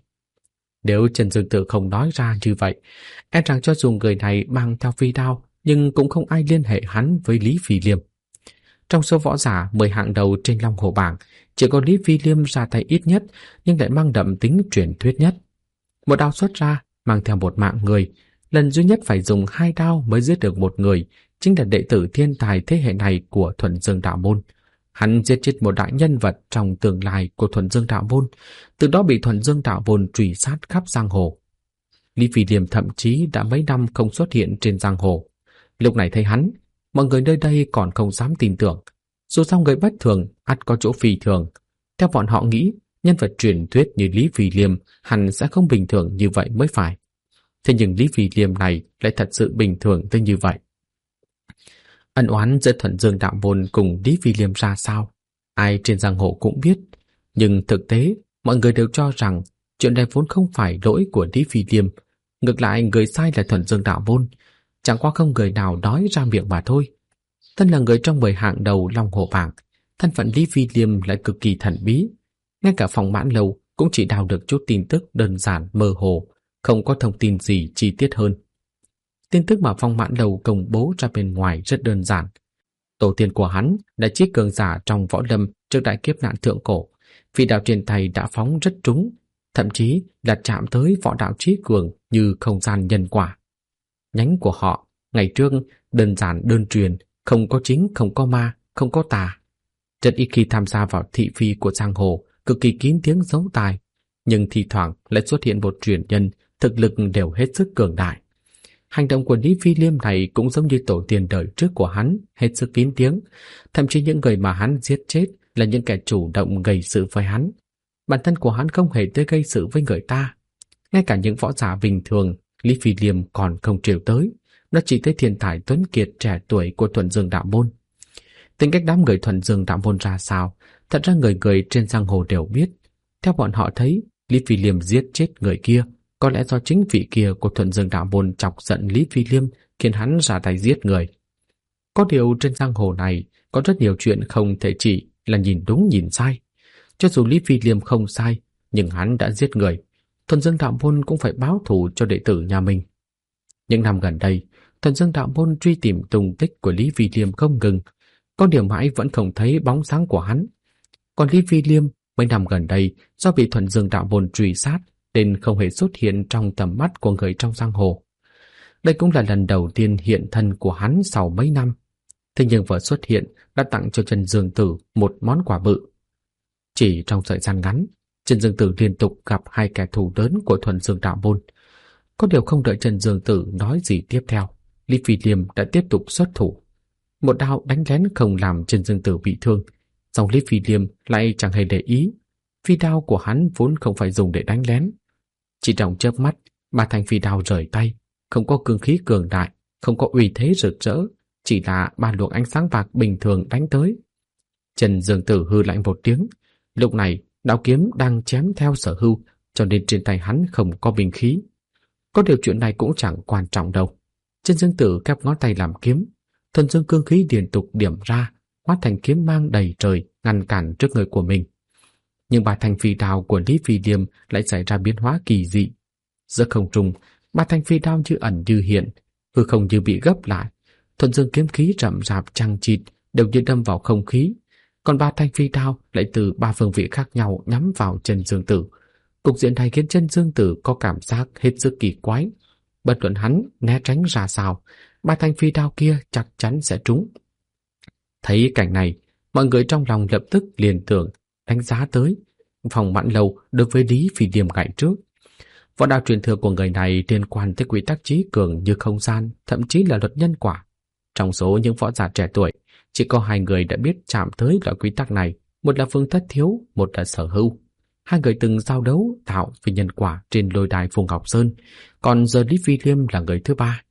Nếu Chân Dương Tử không nói ra như vậy, e rằng cho dù người này mang theo phi đao, nhưng cũng không ai liên hệ hắn với Lý Phi Liêm. Trong số võ giả 10 hạng đầu trên Long Hồ bảng, chỉ có Lý Phi Liêm ra tay ít nhất, nhưng lại mang đậm tính truyền thuyết nhất. Một đao xuất ra, mang theo một mạng người, lần duy nhất phải dùng 2 đao mới giết được một người, chính là đệ tử thiên tài thế hệ này của Thuần Dương Đạo Môn. Hắn giết chết một đại nhân vật trong tương lai của Thuần Dương Đạo Môn, từ đó bị Thuần Dương Đạo Môn truy sát khắp giang hồ. Lý Phi Liêm thậm chí đã mấy năm không xuất hiện trên giang hồ. Lúc này thấy hắn, mọi người nơi đây còn không dám tin tưởng. Dù sao người bất thường, ắt có chỗ phi thường. Theo bọn họ nghĩ, nhân vật truyền thuyết như Lý Phi Liêm hẳn sẽ không bình thường như vậy mới phải. Thế nhưng Lý Phi Liêm này lại thật sự bình thường tới như vậy. Ân oán giữa Thuần Dương Đạo Môn cùng Lý Phi Liêm ra sao, ai trên giang hồ cũng biết. Nhưng thực tế, mọi người đều cho rằng chuyện này vốn không phải lỗi của Lý Phi Liêm. Ngược lại, người sai là Thuần Dương Đạo Môn. Chẳng qua không người nào nói ra miệng mà thôi. Thân là người trong 10 hạng đầu Long Hồ bảng, thân phận Lý Phi Liêm lại cực kỳ thần bí. Ngay cả Phong Mãn Lâu cũng chỉ đào được chút tin tức đơn giản mơ hồ, không có thông tin gì chi tiết hơn. Tin tức mà Phong Mãn Lâu công bố ra bên ngoài rất đơn giản. Tổ tiên của hắn đã chí cường giả trong võ lâm trước đại kiếp nạn thượng cổ, phi đao trên tay đã phóng rất trúng, thậm chí là chạm tới võ đạo trí cường như không gian nhân quả. Nhánh của họ ngày trước đơn giản đơn truyền, không có chính, không có ma, không có tà. Rất ít khi tham gia vào thị phi của giang hồ, cực kỳ kín tiếng giấu tài, nhưng thi thoảng lại xuất hiện một truyền nhân thực lực đều hết sức cường đại. Hành động của Lý Phi Liêm này cũng giống như tổ tiên đời trước của hắn, hết sức kín tiếng. Thậm chí những người mà hắn giết chết là những kẻ chủ động gây sự với hắn. Bản thân của hắn không hề tới gây sự với người ta. Ngay cả những võ giả bình thường, Lý Phi Liêm còn không trêu tới. Nó chỉ tới thiên tài tuấn kiệt trẻ tuổi của Thuần Dương Đạo Môn. Tính cách đám người Thuần Dương Đạo Môn ra sao, thật ra người người trên giang hồ đều biết. Theo bọn họ thấy, Lý Phi Liêm giết chết người kia, có lẽ do chính vị kia của Thuần Dương Đạo Môn chọc giận Lý Phi Liêm, khiến hắn ra tay giết người. Có điều trên giang hồ này có rất nhiều chuyện không thể chỉ là nhìn đúng nhìn sai. Cho dù Lý Phi Liêm không sai, nhưng hắn đã giết người, Thuần Dương Đạo Môn cũng phải báo thù cho đệ tử nhà mình. Những năm gần đây, Thuần Dương Đạo Môn truy tìm tung tích của Lý Phi Liêm không ngừng, có điều mãi vẫn không thấy bóng dáng của hắn. Còn Lý Phi Liêm mấy năm gần đây do bị Thuần Dương Đạo Môn truy sát nên không hề xuất hiện trong tầm mắt của người trong giang hồ. Đây cũng là lần đầu tiên hiện thân của hắn sau mấy năm. Thế nhưng vừa xuất hiện đã tặng cho Chân Dương Tử một món quà bự. Chỉ trong thời gian ngắn, Chân Dương Tử liên tục gặp 2 kẻ thù lớn của Thuần Dương Đạo Môn. Có điều không đợi Chân Dương Tử nói gì tiếp theo, Lý Phi Liêm đã tiếp tục xuất thủ. Một đao đánh lén không làm Chân Dương Tử bị thương, song Lý Phi Liêm lại chẳng hề để ý. Phi đao của hắn vốn không phải dùng để đánh lén. Chỉ trong chớp mắt, ba thanh phi đao rời tay, không có cương khí cường đại, không có uy thế rực rỡ, chỉ là ba luồng ánh sáng bạc bình thường đánh tới. Chân Dương Tử hư lạnh một tiếng. Lúc này đạo kiếm đang chém theo Sở Hưu, cho nên trên tay hắn không có binh khí. Có điều chuyện này cũng chẳng quan trọng đâu. Chân Dương Tử kép ngón tay làm kiếm, thuần dương cương khí liên tục điểm ra, hóa thành kiếm mang đầy trời ngăn cản trước người của mình. Nhưng ba thanh phi đao của Lý Phi Liêm lại xảy ra biến hóa kỳ dị. Giữa không trung, ba thanh phi đao như ẩn như hiện, hư không như bị gấp lại. Thuần dương kiếm khí rậm rạp chằng chịt đều như đâm vào không khí, còn ba thanh phi đao lại từ ba phương vị khác nhau nhắm vào Chân Dương Tử. Cục diện này khiến Chân Dương Tử có cảm giác hết sức kỳ quái. Bất luận hắn né tránh ra sao, ba thanh phi đao kia chắc chắn sẽ trúng. Thấy cảnh này, mọi người trong lòng lập tức liền tưởng đánh giá tới Phòng Mãn Lâu đối với Lý Phi Liêm ngày trước. Võ đạo truyền thừa của người này liên quan tới quy tắc trí cường như không gian, thậm chí là luật nhân quả. Trong số những võ giả trẻ tuổi, chỉ có hai người đã biết chạm tới loại quy tắc này, một là Vương Thất Thiếu, một là Sở Hưu. Hai người từng giao đấu thảo về nhân quả trên lôi đài Phùng Ngọc Sơn, còn giờ Lý Phi Liêm là người thứ ba.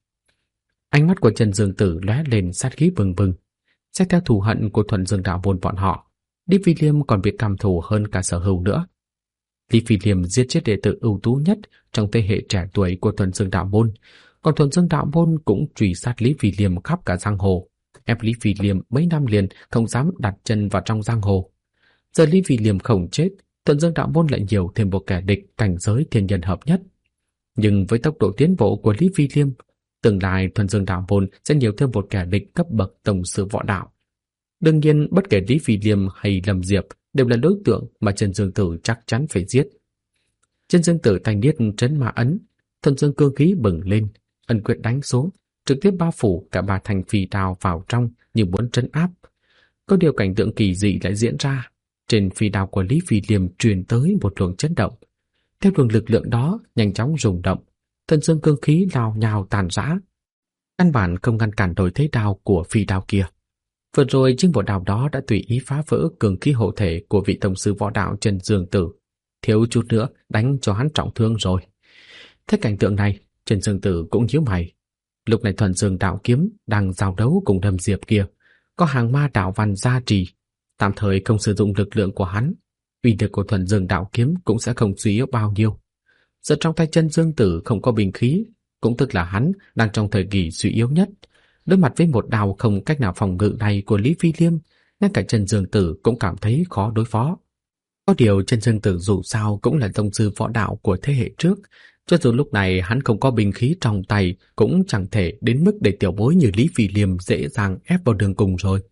Ánh mắt của Chân Dương Tử lóe lên sát khí bừng bừng. Xét theo thù hận của Thuần Dương Đạo Môn bọn họ, Lý Phi Liêm còn bị căm thù hơn cả Sở Hưu nữa. Lý Phi Liêm giết chết đệ tử ưu tú nhất trong thế hệ trẻ tuổi của Thuần Dương Đạo Môn, còn Thuần Dương Đạo Môn cũng truy sát Lý Phi Liêm khắp cả giang hồ, ép Lý Phi Liêm mấy năm liền không dám đặt chân vào trong giang hồ. Giờ Lý Phi Liêm không chết, Thuần Dương Đạo Môn lại nhiều thêm một kẻ địch cảnh giới thiên nhân hợp nhất. Nhưng với tốc độ tiến bộ của Lý Phi Liêm, tương lai Thuần Dương Đạo Môn sẽ nhiều thêm một kẻ địch cấp bậc tổng sư võ đạo. Đương nhiên, bất kể Lý Phi Liêm hay Lâm Diệp đều là đối tượng mà Chân Dương Tử chắc chắn phải giết. Chân Dương Tử tay niết trấn ma ấn, thuần dương cương khí bừng lên, ấn quyết đánh xuống, trực tiếp bao phủ cả ba thanh phi đao vào trong như muốn trấn áp. Có điều cảnh tượng kỳ dị lại diễn ra. Trên phi đao của Lý Phi Liêm truyền tới một luồng chấn động. Theo luồng lực lượng đó nhanh chóng rung động, thuần dương cương khí lao nhào tàn rã, căn bản không ngăn cản nổi thế đao của phi đao kia. Vừa rồi chính bộ đao đó đã tùy ý phá vỡ cường khí hộ thể của vị tổng sư võ đạo Chân Dương Tử, thiếu chút nữa đánh cho hắn trọng thương rồi. Thấy cảnh tượng này, Chân Dương Tử cũng nhíu mày. Lúc này Thuần Dương đạo kiếm đang giao đấu cùng Lâm Diệp kia, có hàng ma đạo văn gia trì, tạm thời không sử dụng lực lượng của hắn, uy lực của Thuần Dương đạo kiếm cũng sẽ không suy yếu bao nhiêu. Giờ trong tay Chân Dương Tử không có binh khí, cũng tức là hắn đang trong thời kỳ suy yếu nhất. Đối mặt với một đao không cách nào phòng ngự này của Lý Phi Liêm, ngay cả Chân Dương Tử cũng cảm thấy khó đối phó. Có điều Chân Dương Tử dù sao cũng là tông sư võ đạo của thế hệ trước, cho dù lúc này hắn không có binh khí trong tay cũng chẳng thể đến mức để tiểu bối như Lý Phi Liêm dễ dàng ép vào đường cùng rồi.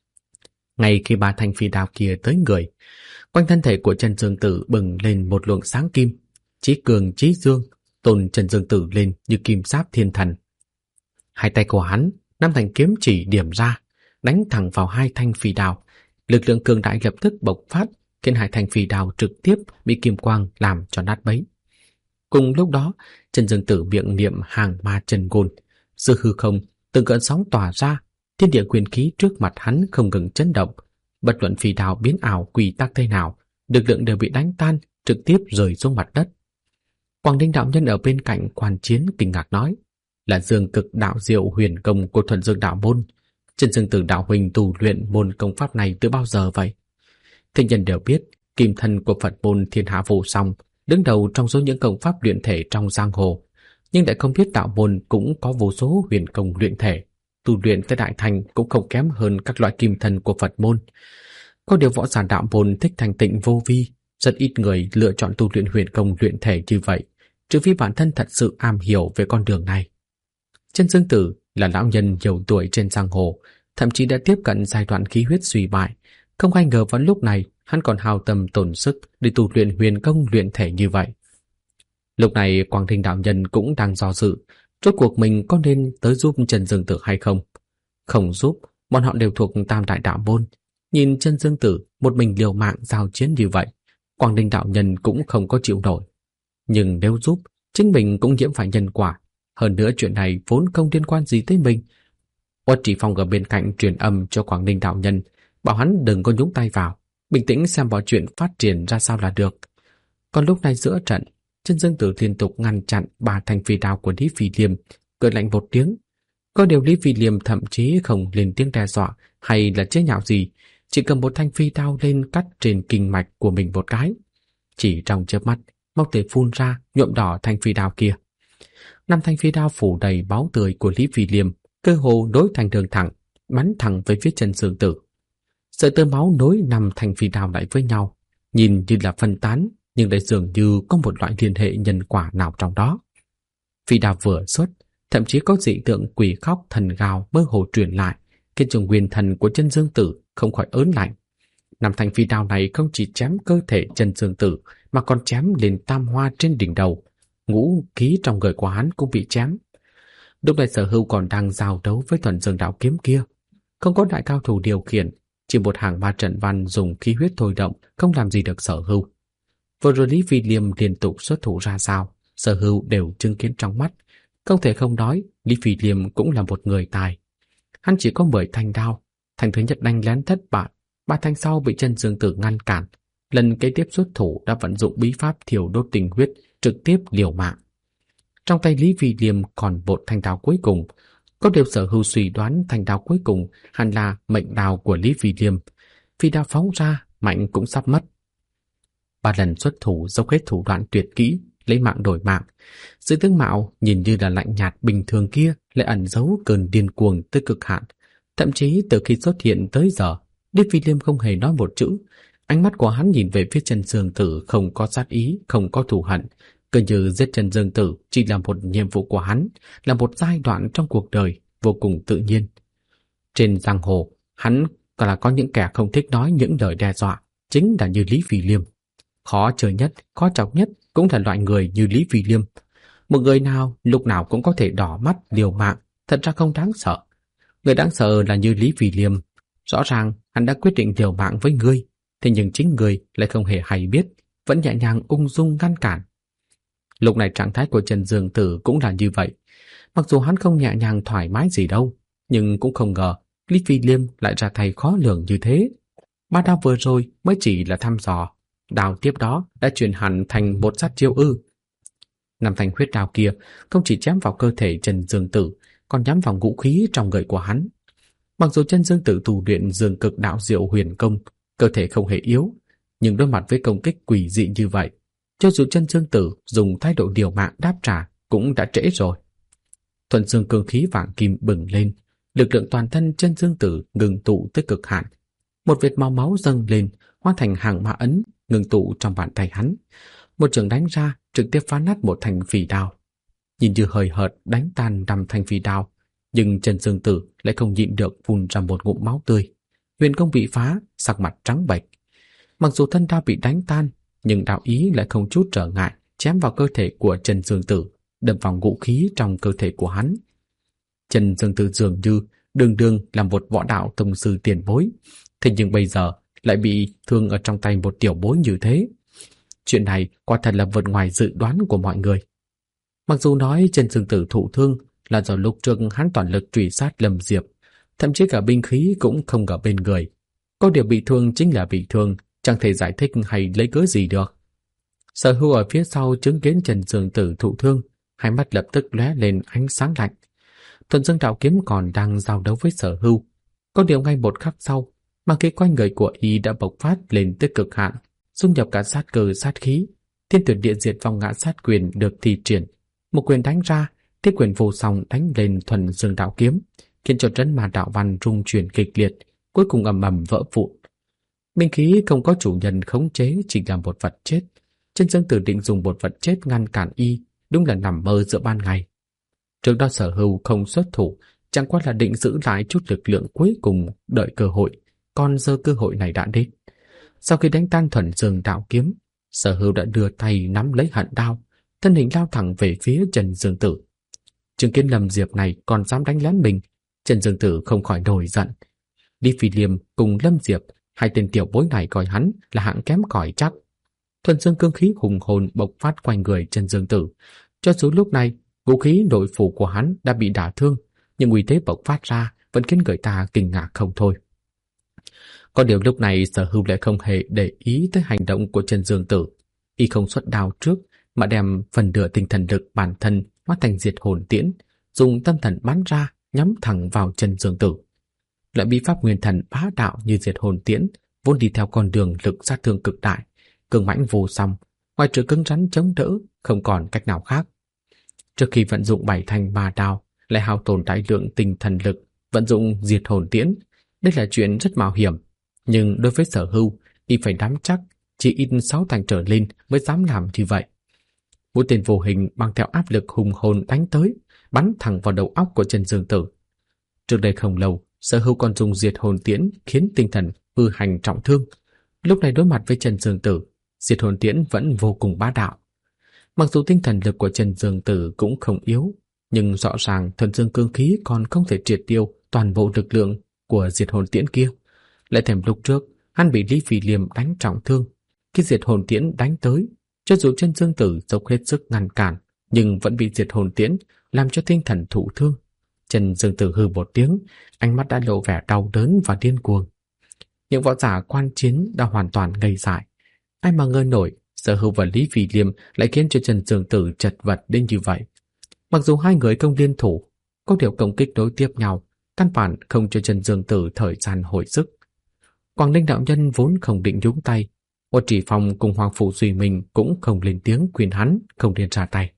Ngay khi ba thanh phi đao kia tới người, quanh thân thể của Chân Dương Tử bừng lên một luồng sáng kim, chí cường chí dương, tôn Chân Dương Tử lên như kim giáp thiên thần. Hai tay của hắn năm thành kiếm chỉ điểm ra, đánh thẳng vào hai thanh phi đao. Lực lượng cường đại lập tức bộc phát, khiến hai thanh phi đao trực tiếp bị kim quang làm cho nát bấy. Cùng lúc đó, Chân Dương Tử miệng niệm hàng ma chân ngôn, giữa hư không từng cơn sóng tỏa ra, thiên địa quyền khí trước mặt hắn không ngừng chấn động. Bất luận phi đao biến ảo quy tắc thế nào, lực lượng đều bị đánh tan, trực tiếp rơi xuống mặt đất. Quảng Ninh đạo nhân ở bên cạnh quan chiến kinh ngạc nói, là Dương Cực đạo diệu huyền công của Thuần Dương đạo môn. Chân Dương Tử đạo huynh tu luyện môn công pháp này từ bao giờ vậy? Thế nhân đều biết, kim thân của Phật môn Thiên Hạ Vô Song đứng đầu trong số những công pháp luyện thể trong giang hồ, nhưng lại không biết đạo môn cũng có vô số huyền công luyện thể, tu luyện tới đại thành cũng không kém hơn các loại kim thân của Phật môn. Có điều võ giả đạo môn thích thành tịnh vô vi, rất ít người lựa chọn tu luyện huyền công luyện thể như vậy, trừ phi bản thân thật sự am hiểu về con đường này. Chân Dương Tử là lão nhân nhiều tuổi trên giang hồ, thậm chí đã tiếp cận giai đoạn khí huyết suy bại. Không ai ngờ vào lúc này hắn còn hao tâm tổn sức để tu luyện huyền công luyện thể như vậy. Lúc này Quảng Ninh đạo nhân cũng đang do dự, rốt cuộc mình có nên tới giúp Chân Dương Tử hay không. Không giúp, bọn họ đều thuộc Tam Đại đạo môn. Nhìn Chân Dương Tử một mình liều mạng giao chiến như vậy, Quảng Ninh đạo nhân cũng không có chịu nổi. Nhưng nếu giúp, chính mình cũng nhiễm phải nhân quả, Hơn nữa chuyện này vốn không liên quan gì tới mình. Uất Chỉ Phong ở bên cạnh truyền âm cho Quảng Ninh đạo nhân, bảo hắn đừng có nhúng tay vào, bình tĩnh xem mọi chuyện phát triển ra sao là được. Còn lúc này giữa trận, Chân Dương Tử liên tục ngăn chặn 3 thanh phi đao của Lý Phi Liêm, cười lạnh một tiếng. Có điều Lý Phi Liêm thậm chí không lên tiếng đe dọa hay là chế nhạo gì, chỉ cầm một thanh phi đao lên cắt trên kinh mạch của mình một cái. Chỉ trong chớp mắt, máu tươi phun ra, nhuộm đỏ thanh phi đao kia. 5 thanh phi đao phủ đầy máu tươi của Lý Phi Liêm, cơ hồ nối thành đường thẳng, bắn thẳng về phía Chân Dương Tử. Sợi tơ máu nối 5 thanh phi đao lại với nhau, nhìn như là phân tán, nhưng lại dường như có một loại liên hệ nhân quả nào trong đó. Phi đao vừa xuất, thậm chí có dị tượng quỷ khóc thần gào mơ hồ truyền lại, khiến cho nguyên thần của Chân Dương Tử không khỏi ớn lạnh. 5 thanh phi đao này không chỉ chém cơ thể Chân Dương Tử, mà còn chém lên tam hoa trên đỉnh đầu, ngũ khí trong người của hắn cũng bị chém. Lúc này Sở Hưu còn đang giao đấu với Thuần Dương đạo kiếm kia, không có đại cao thủ điều khiển, chỉ một hàng ma trận văn dùng khí huyết thôi động, không làm gì được Sở Hưu. Vừa rồi Lý Phi Liêm liên tục xuất thủ ra sao, Sở Hưu đều chứng kiến trong mắt. Không thể không nói, Lý Phi Liêm cũng là một người tài. Hắn chỉ có 10 thanh đao, thanh thứ nhất đánh lén thất bại, 3 thanh sau bị Chân Dương Tử ngăn cản. Lần kế tiếp xuất thủ đã vận dụng bí pháp thiêu đốt tình huyết, trực tiếp liều mạng. Trong tay Lý Phi Liêm còn một thanh đao cuối cùng. Có điều Sở Hưu suy đoán thanh đao cuối cùng hẳn là mệnh đao của Lý Phi Liêm. Phi đao phóng ra, mạnh cũng sắp mất. 3 lần xuất thủ dốc hết thủ đoạn tuyệt kỹ, lấy mạng đổi mạng. Sự tướng mạo nhìn như là lạnh nhạt bình thường kia lại ẩn giấu cơn điên cuồng tới cực hạn. Thậm chí từ khi xuất hiện tới giờ, Lý Phi Liêm không hề nói một chữ. Ánh mắt của hắn nhìn về phía Chân Dương Tử không có sát ý, không có thù hận. Cứ như giết Chân Dương Tử chỉ là một nhiệm vụ của hắn, là một giai đoạn trong cuộc đời vô cùng tự nhiên. Trên giang hồ, hắn còn là có những kẻ không thích nói những lời đe dọa, chính là như Lý Phi Liêm. Khó chơi nhất, khó chọc nhất cũng là loại người như Lý Phi Liêm. Một người nào lúc nào cũng có thể đỏ mắt liều mạng, thật ra không đáng sợ. Người đáng sợ là như Lý Phi Liêm. Rõ ràng hắn đã quyết định liều mạng với ngươi, thế nhưng chính ngươi lại không hề hay biết, vẫn nhẹ nhàng ung dung ngăn cản. Lúc này trạng thái của Chân Dương Tử cũng là như vậy. Mặc dù hắn không nhẹ nhàng thoải mái gì đâu, nhưng cũng không ngờ Lý Phi Liêm lại ra tay khó lường như thế. 3 đao vừa rồi mới chỉ là thăm dò, đao tiếp đó đã chuyển hẳn thành một sát chiêu ư. 5 thanh huyết đao kia không chỉ chém vào cơ thể Chân Dương Tử, còn nhắm vào ngũ khí trong người của hắn. Mặc dù Chân Dương Tử tu luyện Dương Cực Đạo Diệu Huyền Công, cơ thể không hề yếu, nhưng đối mặt với công kích quỷ dị như vậy, cho dù Chân Dương Tử dùng thái độ liều mạng đáp trả cũng đã trễ rồi. Thuần dương cương khí vàng kim bừng lên, lực lượng toàn thân Chân Dương Tử ngừng tụ tới cực hạn. Một vệt máu máu dâng lên, hóa thành hàng ma ấn ngừng tụ trong bàn tay hắn. Một trường đánh ra, trực tiếp phá nát một thanh phi đao. Nhìn như hời hợt đánh tan 5 thanh phi đao, nhưng Chân Dương Tử lại không nhịn được phun ra một ngụm máu tươi. Huyền công bị phá, sắc mặt trắng bệch. Mặc dù thân đao bị đánh tan, nhưng đạo ý lại không chút trở ngại, chém vào cơ thể của Chân Dương Tử, đâm vào ngũ khí trong cơ thể của hắn. Chân Dương Tử dường như đường đường là một võ đạo tông sư tiền bối, thế nhưng bây giờ lại bị thương ở trong tay một tiểu bối như thế. Chuyện này quả thật là vượt ngoài dự đoán của mọi người. Mặc dù nói Chân Dương Tử thụ thương là do lúc trước hắn toàn lực truy sát Lâm Diệp, thậm chí cả binh khí cũng không ở bên người. Có điều bị thương chính là bị thương, chẳng thể giải thích hay lấy cớ gì được. Sở Hưu ở phía sau chứng kiến Chân Dương Tử thụ thương, hai mắt lập tức lóe lên ánh sáng lạnh. Thuần Dương đạo kiếm còn đang giao đấu với Sở Hưu. Có điều ngay một khắc sau, mà cái quanh người của y đã bộc phát lên tới cực hạn, dung nhập cả sát cơ sát khí. Thiên Tuyển Địa Diệt Vong Ngã Sát Quyền được thi triển. Một quyền đánh ra, thiết quyền vô song đánh lên Thuần Dương đạo kiếm, khiến cho trấn ma đạo văn rung chuyển kịch liệt, cuối cùng ầm ầm vỡ vụn. Binh khí không có chủ nhân khống chế, chỉ là một vật chết. Chân Dương Tử định dùng một vật chết ngăn cản y, đúng là nằm mơ giữa ban ngày. Trước đó Sở Hưu không xuất thủ, chẳng qua là định giữ lại chút lực lượng cuối cùng đợi cơ hội, còn giờ cơ hội này đã đến. Sau khi đánh tan Thuần Dương đạo kiếm, Sở Hưu đã đưa tay nắm lấy hận đao, thân hình lao thẳng về phía Chân Dương Tử. Chứng kiến Lâm Diệp này còn dám đánh lén mình, Chân Dương Tử không khỏi nổi giận. Lý Phi Liêm cùng Lâm Diệp, hai tên tiểu bối này coi hắn là hạng kém cỏi chắc. Thuần Dương cương khí hùng hồn bộc phát quanh người Chân Dương Tử, cho dù lúc này Vũ khí nội phủ của hắn đã bị đả thương, nhưng uy thế bộc phát ra vẫn khiến người ta kinh ngạc không thôi. Có điều lúc này Sở Hưu lại không hề để ý tới hành động của Trần Dương Tử. Y không xuất đao trước mà đem phần nửa tinh thần lực bản thân hóa thành diệt hồn tiễn, dùng tâm thần bắn ra nhắm thẳng vào Trần Dương Tử. Loại bí pháp nguyên thần bá đạo như diệt hồn tiễn vốn đi theo con đường lực sát thương cực đại, cường mãnh vô song, ngoài trừ cứng rắn chống đỡ không còn cách nào khác. Trước khi vận dụng 7 thanh ma đao, lại hao tổn đại lượng tinh thần lực vận dụng diệt hồn tiễn, đây là chuyện rất mạo hiểm. Nhưng đối với Sở Hưu, y phải nắm chắc chỉ ít 6 thành trở lên mới dám làm như vậy. Mũi tên vô hình mang theo áp lực hùng hồn đánh tới, bắn thẳng vào đầu óc của Trần Dương Tử. Trước đây không lâu, Sở Hưu còn dùng diệt hồn tiễn khiến tinh thần hư hành trọng thương. Lúc này đối mặt với Trần Dương Tử, diệt hồn tiễn vẫn vô cùng bá đạo. Mặc dù tinh thần lực của Trần Dương Tử cũng không yếu, nhưng rõ ràng thuần dương cương khí còn không thể triệt tiêu toàn bộ lực lượng của diệt hồn tiễn kia. Lại thêm lúc trước, hắn bị Lý Phi Liêm đánh trọng thương. Khi diệt hồn tiễn đánh tới, cho dù Trần Dương Tử dốc hết sức ngăn cản, nhưng vẫn bị diệt hồn tiễn làm cho tinh thần thụ thương. Trần Dương Tử hừ một tiếng, ánh mắt đã lộ vẻ đau đớn và điên cuồng. Những võ giả quan chiến đã hoàn toàn ngây dại. Ai mà ngờ nổi, Sở Hưu và Lý Phi Liêm lại khiến cho Trần Dương Tử chật vật đến như vậy. Mặc dù hai người công liên thủ, có điều công kích đối tiếp nhau, căn bản không cho Trần Dương Tử thời gian hồi sức. Quảng Ninh đạo nhân vốn không định nhúng tay, Uất Chỉ Phong cùng Hoàng Phủ Duy Minh cũng không lên tiếng khuyên hắn không nên ra tay.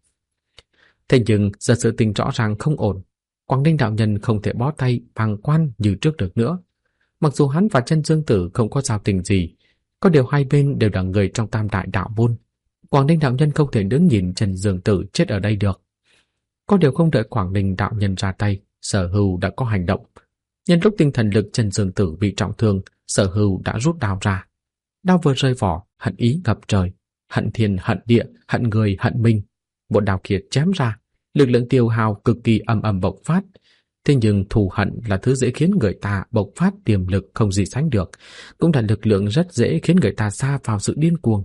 Thế nhưng giờ sự tình rõ ràng không ổn, Quảng Ninh đạo nhân không thể bó tay bàng quan như trước được nữa. Mặc dù hắn và Trần Dương Tử không có giao tình gì, có điều hai bên đều là người trong Tam Đại đạo môn. Quảng Ninh đạo nhân không thể đứng nhìn Trần Dương Tử chết ở đây được. Có điều không đợi Quảng Ninh đạo nhân ra tay, Sở Hưu đã có hành động. Nhân lúc tinh thần lực Trần Dương Tử bị trọng thương, Sở Hưu đã rút đao ra. Đao vừa rơi vỏ, hận ý ngập trời, hận thiên hận địa, hận người hận minh. Một đao kia chém ra, lực lượng tiêu hao cực kỳ âm ầm bộc phát. Thế nhưng thù hận là thứ dễ khiến người ta bộc phát tiềm lực không gì sánh được, cũng là lực lượng rất dễ khiến người ta sa vào sự điên cuồng.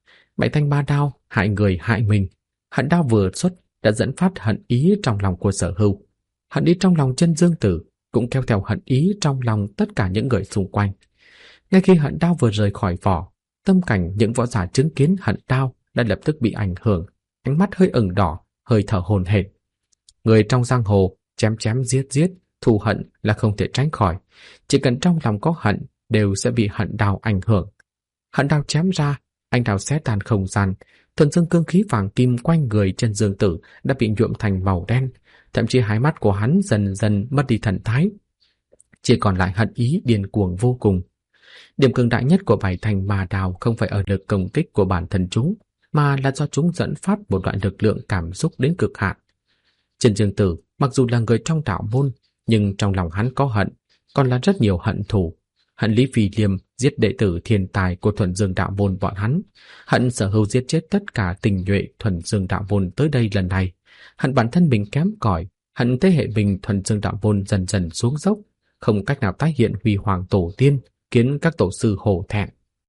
7 thanh ba đao hại người hại mình, hận đao vừa xuất đã dẫn phát hận ý trong lòng của Sở Hưu. Hận ý trong lòng Trần Dương Tử cũng kéo theo hận ý trong lòng tất cả những người xung quanh. Ngay khi hận đao vừa rời khỏi vỏ, tâm cảnh những võ giả chứng kiến hận đao đã lập tức bị ảnh hưởng, ánh mắt hơi ửng đỏ, hơi thở hổn hển. Người trong giang hồ chém chém giết giết, thù hận là không thể tránh khỏi, chỉ cần trong lòng có hận đều sẽ bị hận đao ảnh hưởng. Hận đao chém ra, anh đao xé tan không gian, thuần dương cương khí vàng kim quanh người Trần Dương Tử đã bị nhuộm thành màu đen, thậm chí hai mắt của hắn dần dần mất đi thần thái, chỉ còn lại hận ý điên cuồng vô cùng. Điểm cường đại nhất của 7 thanh ma đao không phải ở lực công kích của bản thân chúng, mà là do chúng dẫn phát một loại lực lượng cảm xúc đến cực hạn. Trần Dương Tử mặc dù là người trong đạo môn, nhưng trong lòng hắn có hận, còn là rất nhiều hận thù. Hận Lý Phi Liêm giết đệ tử thiên tài của Thuần Dương đạo môn bọn hắn, hận Sở Hưu giết chết tất cả tinh nhuệ Thuần Dương đạo môn tới đây lần này, hận bản thân mình kém cỏi, hận thế hệ mình Thuần Dương đạo môn dần dần xuống dốc, không cách nào tái hiện huy hoàng tổ tiên, khiến các tổ sư hổ thẹn.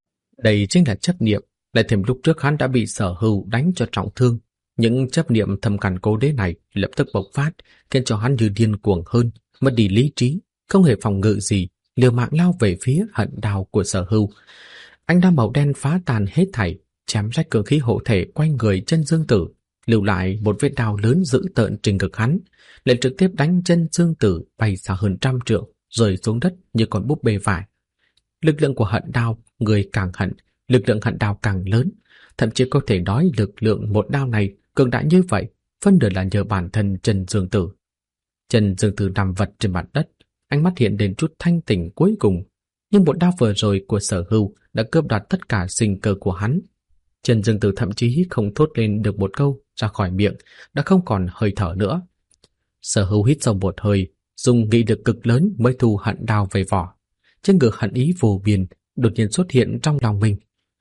Đây chính là chấp niệm, lại thêm lúc trước hắn đã bị Sở Hưu đánh cho trọng thương. Những chấp niệm thâm căn cố đế này lập tức bộc phát, khiến cho hắn như điên cuồng hơn, mất đi lý trí, không hề phòng ngự gì, liều mạng lao về phía hận đao của Sở Hưu. Ánh đao màu đen phá tan hết thảy, chém rách cương khí hộ thể quanh người Trần Dương Tử, lưu lại một vết đao lớn dữ tợn trên ngực hắn, lại trực tiếp đánh Trần Dương Tử bay xa hơn 100 trượng, rơi xuống đất như con búp bê vải. Lực lượng của hận đao, người càng hận, lực lượng hận đao càng lớn, thậm chí có thể nói lực lượng một đao này cường đại như vậy, phân nửa là nhờ bản thân Trần Dương Tử. Trần Dương Tử nằm vật trên mặt đất, ánh mắt hiện đến chút thanh tỉnh cuối cùng, nhưng một đao vừa rồi của Sở Hưu đã cướp đoạt tất cả sinh cơ của hắn. Trần Dương Tử thậm chí không thốt lên được một câu ra khỏi miệng, đã không còn hơi thở nữa. Sở Hưu hít sâu một hơi, dùng nghị lực cực lớn mới thu hận đao về vỏ. Trên ngực hận ý vô biên đột nhiên xuất hiện trong lòng mình.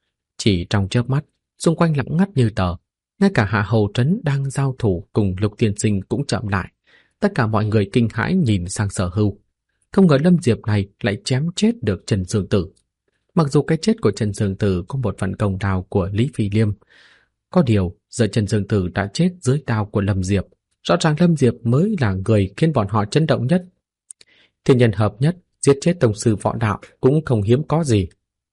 Chỉ trong chớp mắt, xung quanh lặng ngắt như tờ, ngay cả Hạ Hầu Trấn đang giao thủ cùng Lục Tiên Sinh cũng chậm lại. Tất cả mọi người kinh hãi nhìn sang Sở Hưu. Không ngờ Lâm Diệp này lại chém chết được Trần Dương Tử. Mặc dù cái chết của Trần Dương Tử có một phần công lao của Lý Phi Liêm, có điều giờ Trần Dương Tử đã chết dưới đao của Lâm Diệp, Rõ ràng Lâm Diệp mới là người khiến bọn họ chấn động nhất. Thiên nhân hợp nhất, giết chết tông sư võ đạo cũng không hiếm có gì.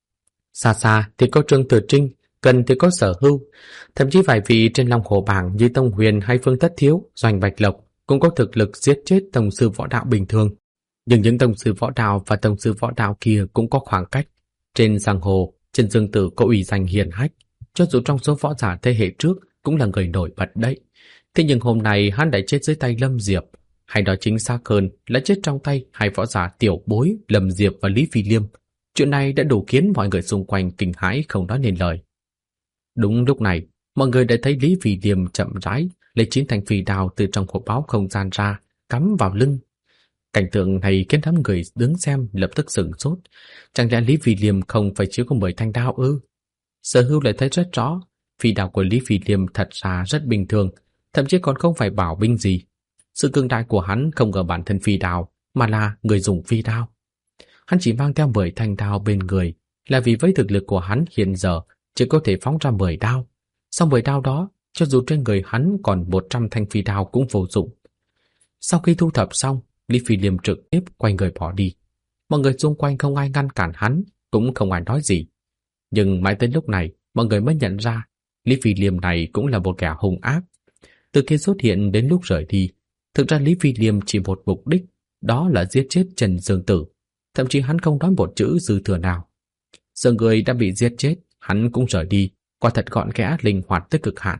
Xa xa thì có Trương Tử Trinh, gần thì có Sở Hưu, thậm chí vài vị trên Long Hổ bảng như Tông Huyền hay Phương Tất Thiếu, Doanh Bạch Lộc cũng có thực lực giết chết tông sư võ đạo bình thường. Nhưng những tông sư võ đạo và tông sư võ đạo kia cũng có khoảng cách. Trên giang hồ, Chân Dương Tử có ủy danh hiển hách, cho dù trong số võ giả thế hệ trước cũng là người nổi bật đấy. Thế nhưng hôm nay hắn đã chết dưới tay Lâm Diệp, hay nói chính xác hơn là chết trong tay hai võ giả tiểu bối Lâm Diệp và Lý Phi Liêm. Chuyện này đã đủ khiến mọi người xung quanh kinh hãi không nói nên lời. Đúng lúc này, mọi người đã thấy Lý Phi Liêm chậm rãi lấy 9 thanh phi đao từ trong hộp báo không gian ra, cắm vào lưng. Cảnh tượng này khiến đám người đứng xem lập tức sửng sốt. Chẳng lẽ Lý Phi Liêm không phải chỉ có 10 thanh đao ư? Sở Hưu lại thấy rất rõ, phi đao của Lý Phi Liêm thật ra rất bình thường, thậm chí còn không phải bảo binh gì. Sự cường đại của hắn không ở bản thân phi đao, mà là người dùng phi đao. Hắn chỉ mang theo 10 thanh đao bên người, là vì với thực lực của hắn hiện giờ chỉ có thể phóng ra 10 đao. Sau 10 đao đó, cho dù trên người hắn còn 100 thanh phi đao cũng vô dụng. Sau khi thu thập xong, Lý Phi Liêm trực tiếp quay người bỏ đi. Mọi người xung quanh không ai ngăn cản hắn, cũng không ai nói gì. Nhưng mãi tới lúc này, mọi người mới nhận ra Lý Phi Liêm này cũng là một kẻ hung ác. Từ khi xuất hiện đến lúc rời đi, thực ra Lý Phi Liêm chỉ một mục đích, đó là giết chết Trần Dương Tử. Thậm chí hắn không nói một chữ dư thừa nào. Giờ người đã bị giết chết, hắn cũng rời đi, quả thật gọn gẽ linh hoạt tới cực hạn.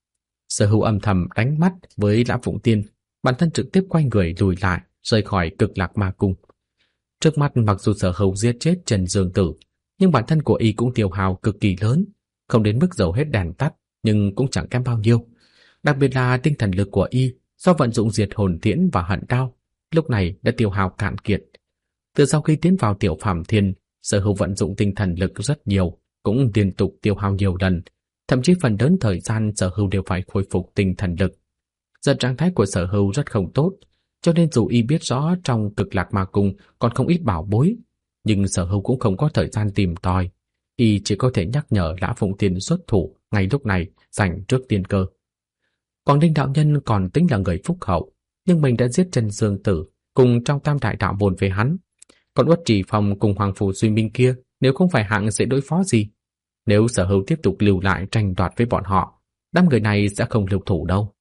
Sở Hưu âm thầm đánh mắt với Lã Phụng Tiên, bản thân trực tiếp quay người lùi lại, rời khỏi Cực Lạc Ma Cung. Trước mắt mặc dù Sở Hưu giết chết Trần Dương Tử, nhưng bản thân của y cũng tiêu hao cực kỳ lớn, không đến mức dầu hết đèn tắt, nhưng cũng chẳng kém bao nhiêu. Đặc biệt là tinh thần lực của y, do vận dụng diệt hồn tiễn và hận đao, lúc này đã tiêu hao cạn kiệt. Từ sau khi tiến vào Tiểu Phàm Thiên, Sở Hưu vận dụng tinh thần lực rất nhiều, cũng liên tục tiêu hao nhiều lần, thậm chí phần lớn thời gian Sở Hưu đều phải khôi phục tinh thần lực. Giờ trạng thái của Sở Hưu rất không tốt, cho nên dù y biết rõ trong Cực Lạc Ma Cung còn không ít bảo bối, nhưng Sở Hưu cũng không có thời gian tìm tòi. Y chỉ có thể nhắc nhở Lã Phụng Tiên xuất thủ ngay lúc này, giành trước tiên cơ. Còn Đinh đạo nhân còn tính là người phúc hậu, nhưng mình đã giết Trần Dương Tử cùng trong Tam Đại Đạo Môn về hắn. Còn Uất Trì Phong cùng Hoàng Phủ Duy Minh kia, nếu không phải hạng sẽ đối phó gì. Nếu Sở Hưu tiếp tục lưu lại tranh đoạt với bọn họ, đám người này sẽ không lưu thủ đâu.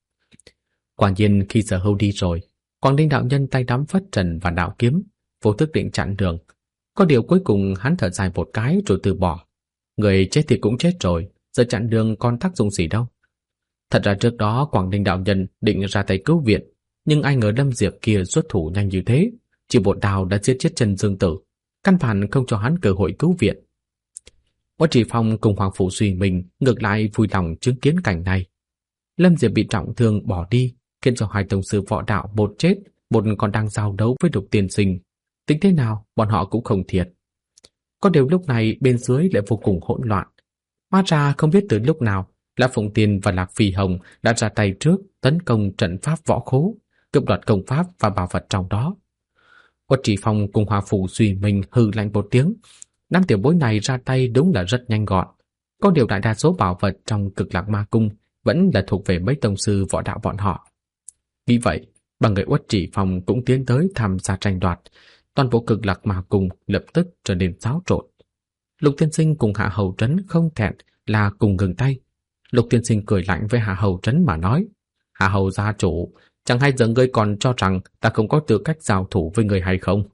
Quả nhiên khi Sở Hưu đi rồi, Quảng Đinh đạo nhân tay nắm phất trần và đạo kiếm, vô thức định chặn đường. Có điều cuối cùng hắn thở dài một cái rồi từ bỏ. Người chết thì cũng chết rồi, giờ chặn đường còn tác dụng gì đâu. Thật ra trước đó Quảng Đinh đạo nhân định ra tay cứu viện, nhưng ai ngờ Lâm Diệp kia xuất thủ nhanh như thế, chỉ một đao đã giết chết Trần Dương Tử, căn bản không cho hắn cơ hội cứu viện. Uất Trì Phong cùng Hoàng Phủ Duy Minh ngược lại vui lòng chứng kiến cảnh này. Lâm Diệp bị trọng thương bỏ đi, khiến cho hai tông sư võ đạo một chết, một còn đang giao đấu với Lục Tiên Sinh. Tính thế nào, bọn họ cũng không thiệt. Có điều lúc này bên dưới lại vô cùng hỗn loạn. Hóa ra không biết từ lúc nào, Lã Phụng Tiên và Lạc Phi Hồng đã ra tay trước tấn công trận pháp võ khố, cướp đoạt công pháp và bảo vật trong đó. Uất Trì Phong cùng Hoàng Phủ Duy Minh hừ lạnh một tiếng. Đám tiểu bối này ra tay đúng là rất nhanh gọn. Có điều đại đa số bảo vật trong Cực Lạc Ma Cung vẫn là thuộc về mấy tông sư võ đạo bọn họ. Vì vậy, ba người Uất Trì Phong cũng tiến tới tham gia tranh đoạt. Toàn bộ Cực Lạc Ma Cung lập tức trở nên xáo trộn. Lục Tiên Sinh cùng Hạ Hầu Trấn không thẹn là cùng ngừng tay. Lục Tiên Sinh cười lạnh với Hạ Hầu Trấn mà nói: Hạ Hầu gia chủ, chẳng hay giờ ngươi còn cho rằng ta không có tư cách giao thủ với ngươi hay không?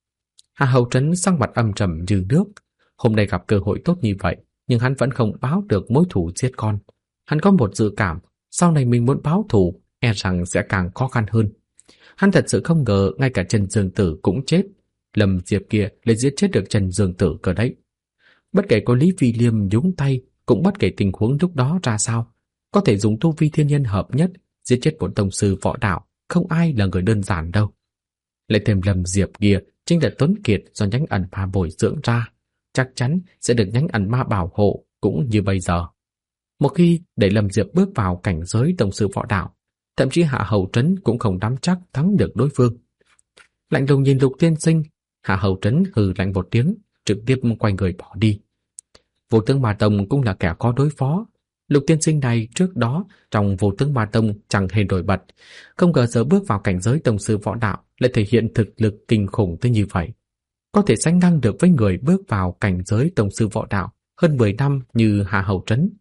Hạ Hầu Trấn sắc mặt âm trầm như nước. Hôm nay gặp cơ hội tốt như vậy, nhưng hắn vẫn không báo được mối thù giết con. Hắn có một dự cảm, sau này mình muốn báo thù, e rằng sẽ càng khó khăn hơn. Hắn thật sự không ngờ ngay cả Trần Dương Tử cũng chết. Lâm Diệp kia lại giết chết được Trần Dương Tử cơ đấy. Bất kể có Lý Phi Liêm nhúng tay, cũng bất kể tình huống lúc đó ra sao, có thể dùng tu vi thiên nhân hợp nhất giết chết một tông sư võ đạo, không ai là người đơn giản đâu. Lại thêm Lâm Diệp kia chính là tuấn kiệt do nhánh ẩn ma bồi dưỡng ra, chắc chắn sẽ được nhánh ẩn ma bảo hộ cũng như bây giờ. Một khi để Lâm Diệp bước vào cảnh giới tông sư võ đạo, thậm chí Hạ Hầu Trấn cũng không nắm chắc thắng được đối phương. Lạnh lùng nhìn Lục Tiên Sinh, Hạ Hầu Trấn hừ lạnh một tiếng, trực tiếp quay người bỏ đi. Vô Tướng Ma Tông cũng là kẻ có đối phó, Lục tiên sinh này trước đó trong Vô Tướng Ma Tông chẳng hề nổi bật, không ngờ giờ bước vào cảnh giới tông sư võ đạo lại thể hiện thực lực kinh khủng tới như vậy. Có thể sánh ngang được với người bước vào cảnh giới tông sư võ đạo hơn 10 năm như Hạ Hầu Trấn.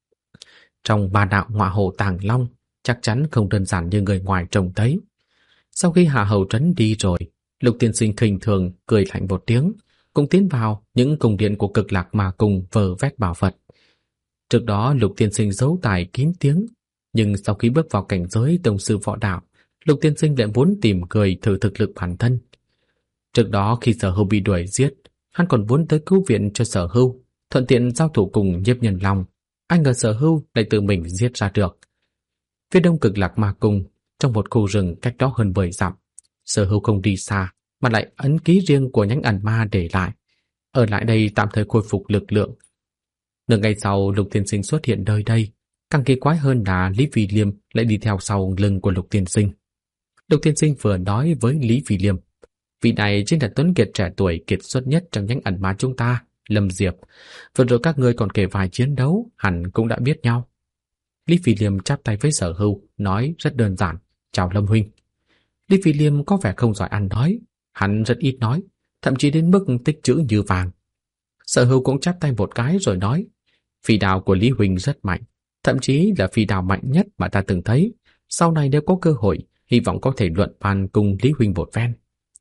Trong ba đạo Ngọa Hổ Tàng Long chắc chắn không đơn giản như người ngoài trông thấy. Sau khi Hạ Hầu Trấn đi rồi, Lục tiên sinh khinh thường cười lạnh một tiếng, cũng tiến vào những cung điện của Cực Lạc Ma Cung vơ vét bảo vật. Trước đó Lục tiên sinh giấu tài kín tiếng, nhưng sau khi bước vào cảnh giới tông sư võ đạo, Lục tiên sinh lại muốn tìm người thử thực lực bản thân. Trước đó khi Sở Hưu bị đuổi giết, hắn còn muốn tới cứu viện cho Sở Hưu, thuận tiện giao thủ cùng Nhiếp Nhân Long. Ai ngờ Sở Hưu lại tự mình giết ra được. Phía đông Cực Lạc Ma Cung, trong một khu rừng cách đó hơn 10 dặm, Sở Hưu không đi xa, mà lại ấn ký riêng của nhánh ẩn ma để lại. Ở lại đây tạm thời khôi phục lực lượng. Nửa ngày sau, Lục tiên sinh xuất hiện nơi đây. Càng kỳ quái hơn là Lý Phi Liêm lại đi theo sau lưng của Lục tiên sinh. Lục tiên sinh vừa nói với Lý Phi Liêm, vị này chính là tuấn kiệt trẻ tuổi kiệt xuất nhất trong nhánh ẩn ma chúng ta, Lâm Diệp. Vừa rồi các ngươi còn kể vài chiến đấu, hẳn cũng đã biết nhau. Lý Phi Liêm chắp tay với Sở Hưu, nói rất đơn giản, chào Lâm huynh. Lý Phi Liêm có vẻ không giỏi ăn nói, hắn rất ít nói, thậm chí đến mức tích trữ như vàng. Sở Hưu cũng chắp tay một cái rồi nói, phi đao của Lý huynh rất mạnh, thậm chí là phi đao mạnh nhất mà ta từng thấy. Sau này nếu có cơ hội, hy vọng có thể luận bàn cùng Lý huynh một phen.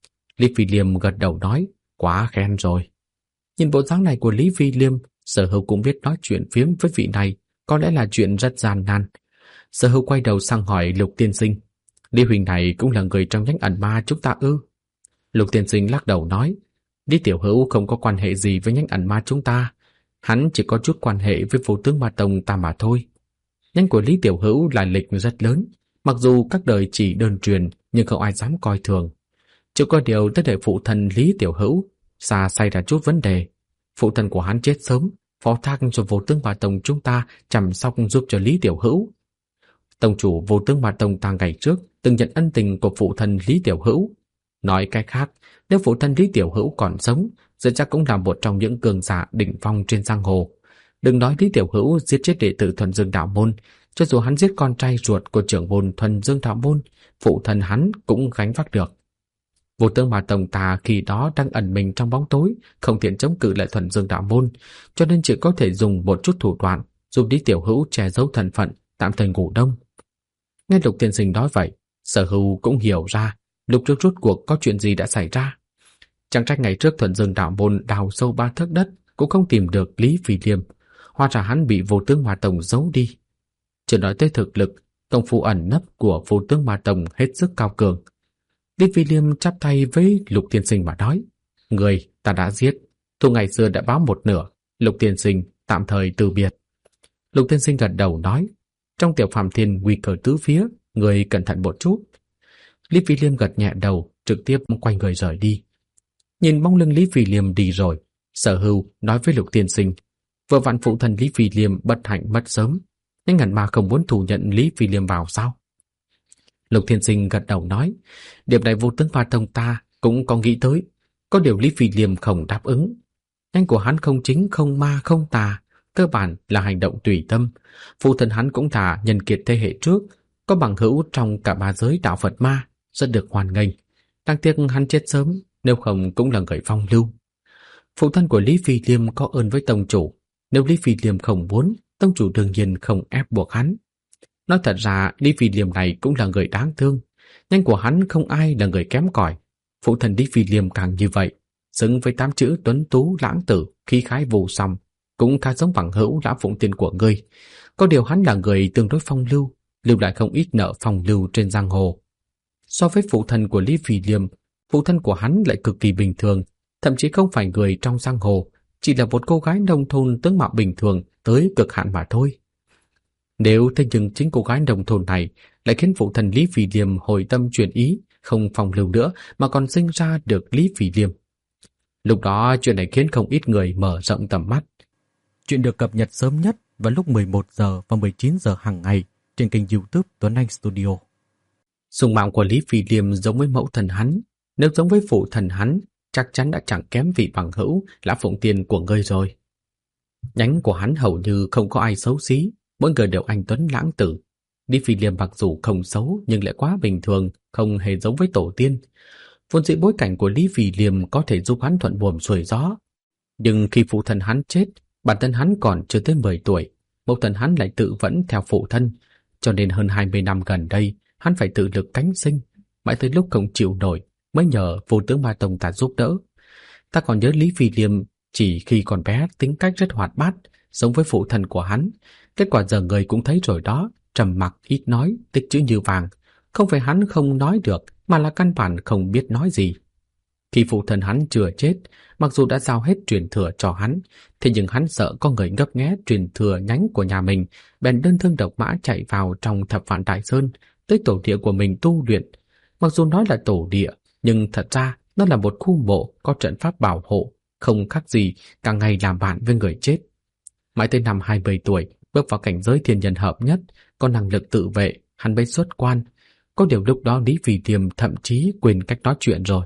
Lý Phi Liêm gật đầu nói, quá khen rồi. Nhìn bộ dáng này của Lý Phi Liêm, Sở Hưu cũng biết nói chuyện phiếm với vị này, có lẽ là chuyện rất gian nan. Sở Hưu quay đầu sang hỏi Lục tiên sinh, Lý huynh này cũng là người trong nhánh ẩn ma chúng ta ư? Lục tiên sinh lắc đầu nói, Lý tiểu hữu không có quan hệ gì với nhánh ẩn ma chúng ta, hắn chỉ có chút quan hệ với Vô Tướng Ma Tông ta mà thôi. Nhánh của Lý tiểu hữu là lịch rất lớn, mặc dù các đời chỉ đơn truyền nhưng không ai dám coi thường. Chỉ có điều tới đời phụ thân Lý tiểu hữu xảy ra chút vấn đề. Phụ thân của hắn chết sớm, phó thác cho Vô Tướng Ma Tông chúng ta chăm sóc giúp cho Lý tiểu hữu. Tông chủ Vô Tướng Ma Tông ta ngày trước từng nhận ân tình của phụ thân Lý tiểu hữu. Nói cách khác, nếu phụ thân Lý tiểu hữu còn sống, giờ chắc cũng là một trong những cường giả đỉnh phong trên giang hồ. Đừng nói Lý tiểu hữu giết chết đệ tử Thuần Dương đạo môn, cho dù hắn giết con trai ruột của trưởng môn Thuần Dương đạo môn, phụ thân hắn cũng gánh vác được. Vô Tướng Ma Tông ta khi đó đang ẩn mình trong bóng tối, không tiện chống cự lại Thuần Dương đạo môn, cho nên chỉ có thể dùng một chút thủ đoạn giúp Lý tiểu hữu che giấu thân phận, tạm thời ngủ đông. Nghe Lục tiên sinh nói vậy, Sở Hưu cũng hiểu ra lúc trước rốt cuộc có chuyện gì đã xảy ra. Chẳng trách ngày trước Thuần Dương đạo môn đào sâu 3 thước đất cũng không tìm được Lý Phi Liêm, hóa ra hắn bị Vô Tướng Ma Tông giấu đi. Chưa nói tới thực lực, công phu ẩn nấp của Vô Tướng Ma Tông hết sức cao cường. Lý Phi Liêm chắp tay với Lục tiên sinh mà nói, người ta đã giết, thù ngày xưa đã báo một nửa, Lục tiên sinh tạm thời từ biệt. Lục tiên sinh gật đầu nói, trong Tiểu Phàm Thiên nguy cơ tứ phía, người cẩn thận một chút. Lý Phi Liêm gật nhẹ đầu, trực tiếp quay người rời đi. Nhìn bóng lưng Lý Phi Liêm đi rồi, Sở Hưu nói với Lục tiên sinh, vừa vặn phụ thân Lý Phi Liêm bất hạnh mất sớm, nhưng ẩn ma không muốn thủ nhận Lý Phi Liêm vào sao? Lục tiên sinh gật đầu nói, điểm này Vô Tướng Ma Tông ta cũng có nghĩ tới, có điều Lý Phi Liêm không đáp ứng. Nhanh của hắn không chính không ma không tà, cơ bản là hành động tùy tâm. Phụ thân hắn cũng là nhân kiệt thế hệ trước, có bằng hữu trong cả ba giới đạo Phật ma, rất được hoan nghênh. Đáng tiếc hắn chết sớm, nếu không cũng là người phong lưu. Phụ thân của Lý Phi Liêm có ơn với tông chủ, nếu Lý Phi Liêm không muốn, tông chủ đương nhiên không ép buộc hắn. Nói thật ra, Lý Phi Liêm này cũng là người đáng thương. Nhanh của hắn không ai là người kém cỏi. Phụ thân Lý Phi Liêm càng như vậy, xứng với 8 chữ tuấn tú lãng tử, khí khái vô song, cũng khá giống bằng hữu Lã Phụng Tiên của ngươi. Có điều hắn là người tương đối phong lưu, lưu lại không ít nợ phong lưu trên giang hồ. So với phụ thân của Lý Phi Liêm, phụ thân của hắn lại cực kỳ bình thường, thậm chí không phải người trong giang hồ, chỉ là một cô gái nông thôn tướng mạo bình thường tới cực hạn mà thôi. Nếu thế nhưng chính cô gái nông thôn này lại khiến phụ thân Lý Phi Liêm hồi tâm chuyển ý, không phong lưu nữa mà còn sinh ra được Lý Phi Liêm. Lúc đó chuyện này khiến không ít người mở rộng tầm mắt. Chuyện được cập nhật sớm nhất vào lúc 11 giờ và 19 giờ hàng ngày trên kênh YouTube Tuấn Anh Studio. Dung mạo của Lý Phi Liêm giống với mẫu thần hắn, nếu giống với phụ thần hắn, chắc chắn đã chẳng kém vị bằng hữu Lã Phụng Tiên của ngươi rồi. Nhánh của hắn hầu như không có ai xấu xí, Mỗi người đều anh tuấn lãng tử. Lý Phi Liêm mặc dù không xấu nhưng lại quá bình thường, không hề giống với tổ tiên. Vốn dĩ bối cảnh của Lý Phi Liêm có thể giúp hắn thuận buồm xuôi gió. Nhưng khi phụ thân hắn chết, bản thân hắn còn chưa tới 10 tuổi, mẫu thân hắn lại tự vẫn theo phụ thân, cho nên hơn 20 năm gần đây, hắn phải tự lực cánh sinh, mãi tới lúc không chịu nổi mới nhờ Vô Tướng Ma Tông ta giúp đỡ. Ta còn nhớ Lý Phi Liêm chỉ khi còn bé tính cách rất hoạt bát, giống với phụ thân của hắn. Kết quả giờ người cũng thấy rồi đó, trầm mặc ít nói, tích chữ như vàng. Không phải hắn không nói được, mà là căn bản không biết nói gì. Khi phụ thân hắn chưa chết, mặc dù đã giao hết truyền thừa cho hắn, thế nhưng hắn sợ có người ngấp nghé truyền thừa nhánh của nhà mình, bèn đơn thương độc mã chạy vào trong Thập Vạn Đại Sơn, tới tổ địa của mình tu luyện. Mặc dù nói là tổ địa, nhưng thật ra nó là một khu mộ có trận pháp bảo hộ, không khác gì cả ngày làm bạn với người chết. Mãi tới năm 27 tuổi, bước vào cảnh giới thiên nhân hợp nhất, có năng lực tự vệ, hắn mới xuất quan. Có điều lúc đó Lý Phi Liêm thậm chí quên cách nói chuyện rồi.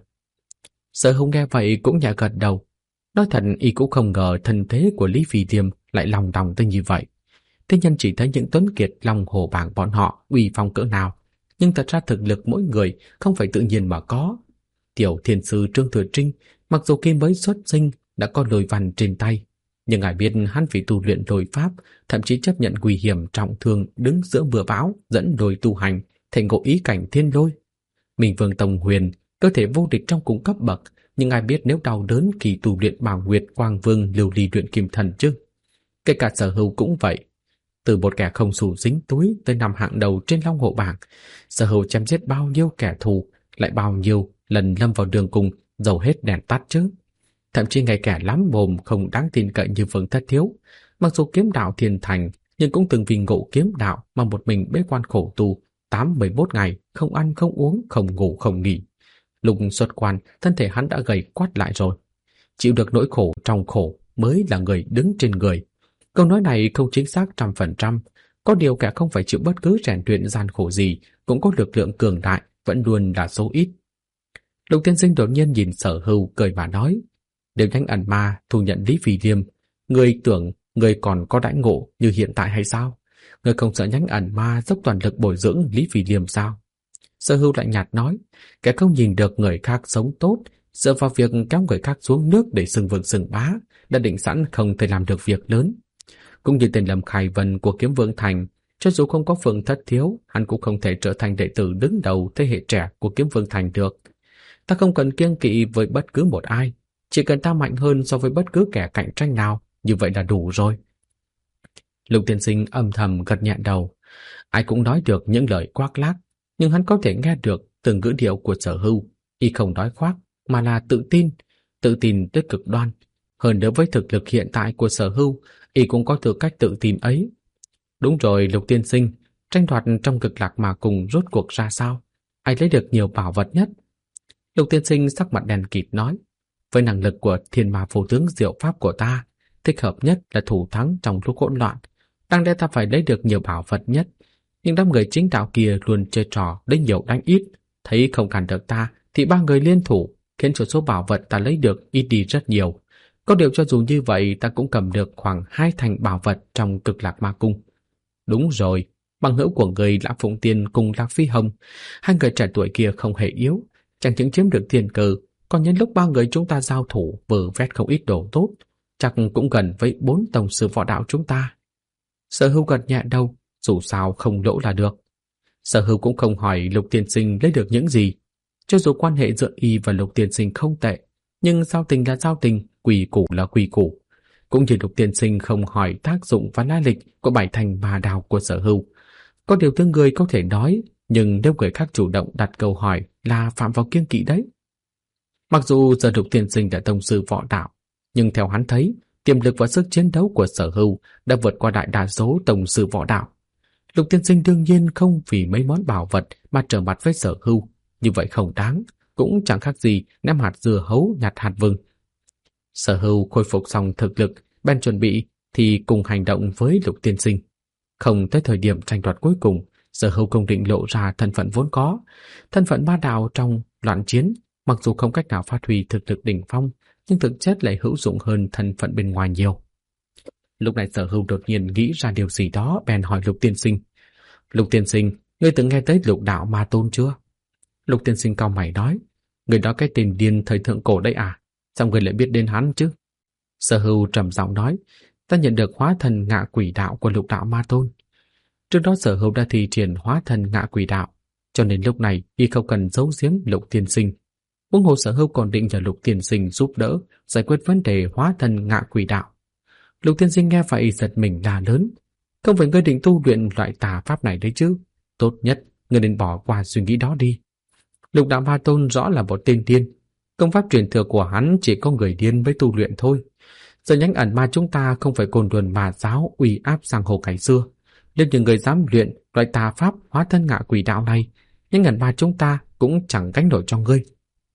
Sở Hùng nghe vậy cũng nhẹ gật đầu. Nói thật, y cũng không ngờ thân thế của Lý Phi Liêm lại lòng đòng tới như vậy. Thế nhân chỉ thấy những tuấn kiệt lòng hồ bảng bọn họ uy phong cỡ nào, nhưng thật ra thực lực mỗi người không phải tự nhiên mà có. Tiểu thiên sư Trương Thừa Trinh, mặc dù khi mới xuất sinh đã có lôi văn trên tay, nhưng ai biết hắn vì tu luyện lôi pháp, thậm chí chấp nhận nguy hiểm trọng thương đứng giữa mưa bão, dẫn lôi tu hành, thành ngộ ý cảnh thiên lôi. Minh Vương Tông Huyền, cơ thể vô địch trong cùng cấp bậc, nhưng ai biết nếu đau đớn khi tu luyện Bảo Nguyệt Quang Vương lưu ly luyện kim thần chứ. Kể cả Sở Hưu cũng vậy. Từ một kẻ không xù dính túi tới nằm hạng đầu trên Long Hổ bảng, Sở Hưu chém giết bao nhiêu kẻ thù, lại bao nhiêu lần lâm vào đường cùng, dầu hết đèn tắt chứ. Thậm chí ngay kẻ lắm mồm không đáng tin cậy như Vương Thất Thiếu, mặc dù kiếm đạo thiên thành, nhưng cũng từng vì ngộ kiếm đạo mà một mình bế quan khổ tu 11 ngày, không ăn không uống, không ngủ không nghỉ. Lúc xuất quan, thân thể hắn đã gầy quắt lại rồi. Chịu được nỗi khổ trong khổ mới là người đứng trên người. Câu nói này không chính xác 100%. Có điều kẻ không phải chịu bất cứ rèn luyện gian khổ gì, cũng có lực lượng cường đại, vẫn luôn là số ít. Lục Tiên Sinh đột nhiên nhìn Sở Hưu cười và nói: nếu nhánh ẩn ma thu nhận Lý Phi Liêm, ngươi tưởng ngươi còn có đãi ngộ như hiện tại hay sao? Ngươi không sợ nhánh ẩn ma dốc toàn lực bồi dưỡng Lý Phi Liêm sao? Sở Hưu lạnh nhạt nói: kẻ không nhìn được người khác sống tốt, dựa vào việc kéo người khác xuống nước để xưng vương xưng bá, đã định sẵn không thể làm được việc lớn. Cũng như tên Lâm Khải Vân của Kiếm Vương Thành, cho dù không có Phương Thất Thiếu, hắn cũng không thể trở thành đệ tử đứng đầu thế hệ trẻ của Kiếm Vương Thành được. Ta không cần kiêng kỵ với bất cứ một ai, chỉ cần ta mạnh hơn so với bất cứ kẻ cạnh tranh nào, như vậy là đủ rồi. Lục Tiên Sinh âm thầm gật nhẹ đầu. Ai cũng nói được những lời khoác lác, nhưng hắn có thể nghe được từng ngữ điệu của Sở Hưu. Y không nói khoác, mà là tự tin tới cực đoan. Hơn nữa với thực lực hiện tại của Sở Hưu, y cũng có tư cách tự tin ấy. Đúng rồi Lục Tiên Sinh, tranh đoạt trong Cực Lạc Ma Cung rốt cuộc ra sao? Ai lấy được nhiều bảo vật nhất? Lục Tiên Sinh sắc mặt đen kịt nói: với năng lực của Thiên Ma Vô Tướng diệu pháp của ta, thích hợp nhất là thủ thắng trong lúc hỗn loạn. Đáng lẽ ta phải lấy được nhiều bảo vật nhất, nhưng đám người chính đạo kia luôn chơi trò đánh nhiều đánh ít, thấy không cản được ta thì ba người liên thủ, khiến cho số bảo vật ta lấy được ít đi rất nhiều. Có điều cho dù như vậy, ta cũng cầm được khoảng 2 thành bảo vật trong Cực Lạc Ma Cung. Đúng rồi, bằng hữu của người Lã Phụng Tiên cùng Lạc Phi Hồng, hai người trẻ tuổi kia không hề yếu, chẳng những chiếm được tiền cờ, còn nhân lúc ba người chúng ta giao thủ vơ vét không ít đồ tốt, chắc cũng gần với 4 tổng sư võ đạo chúng ta. Sở Hưu gật nhẹ đầu, dù sao không lỗ là được. Sở Hưu cũng không hỏi Lục Tiên Sinh lấy được những gì. Cho dù quan hệ giữa y và Lục Tiên Sinh không tệ, nhưng giao tình là giao tình, quy củ là quy củ. Cũng như Lục Tiên Sinh không hỏi tác dụng và lai lịch của 7 thành ma đao của Sở Hưu. Có điều thứ người có thể nói, nhưng nếu người khác chủ động đặt câu hỏi là phạm vào kiêng kỵ đấy. Mặc dù giờ Lục Tiên Sinh đã tông sư võ đạo, nhưng theo hắn thấy, tiềm lực và sức chiến đấu của Sở Hưu đã vượt qua đại đa số tông sư võ đạo. Lục Tiên Sinh đương nhiên không vì mấy món bảo vật mà trở mặt với Sở Hưu, như vậy không đáng, cũng chẳng khác gì ném hạt dưa hấu nhặt hạt vừng. Sở Hưu khôi phục xong thực lực, bèn chuẩn bị thì cùng hành động với Lục Tiên Sinh. Không tới thời điểm tranh đoạt cuối cùng, Sở Hưu không định lộ ra thân phận vốn có, thân phận ma đạo trong loạn chiến. Mặc dù không cách nào phát huy thực lực đỉnh phong, nhưng thực chất lại hữu dụng hơn thân phận bên ngoài nhiều. Lúc này Sở Hưu đột nhiên nghĩ ra điều gì đó, bèn hỏi Lục tiên sinh. Lục tiên sinh, ngươi từng nghe tới Lục đạo ma tôn chưa? Lục tiên sinh cau mày nói, người đó cái tên điên thời thượng cổ đấy à? Sao ngươi lại biết đến hắn chứ? Sở Hưu trầm giọng nói, ta nhận được hóa thần ngạ quỷ đạo của Lục đạo ma tôn. Trước đó Sở Hưu đã thi triển hóa thần ngạ quỷ đạo, cho nên lúc này y không cần giấu giếm Lục tiên sinh. Huống hồ Sở Hưu còn định nhờ Lục tiên sinh giúp đỡ giải quyết vấn đề hóa thần ngạ quỷ đạo. Lục tiên sinh nghe vậy giật mình la lớn, không phải ngươi định tu luyện loại tà pháp này đấy chứ? Tốt nhất ngươi nên bỏ qua suy nghĩ đó đi. Lục đạo ma tôn rõ là một tên điên, công pháp truyền thừa của hắn chỉ có người điên mới tu luyện thôi. Giờ nhánh ẩn ma chúng ta không phải cồn đuần ma giáo uy áp sang hồ cảnh xưa. Nếu những người dám luyện loại tà pháp hóa thân ngạ quỷ đạo này, nhánh ẩn ma chúng ta cũng chẳng gánh nổi cho ngươi.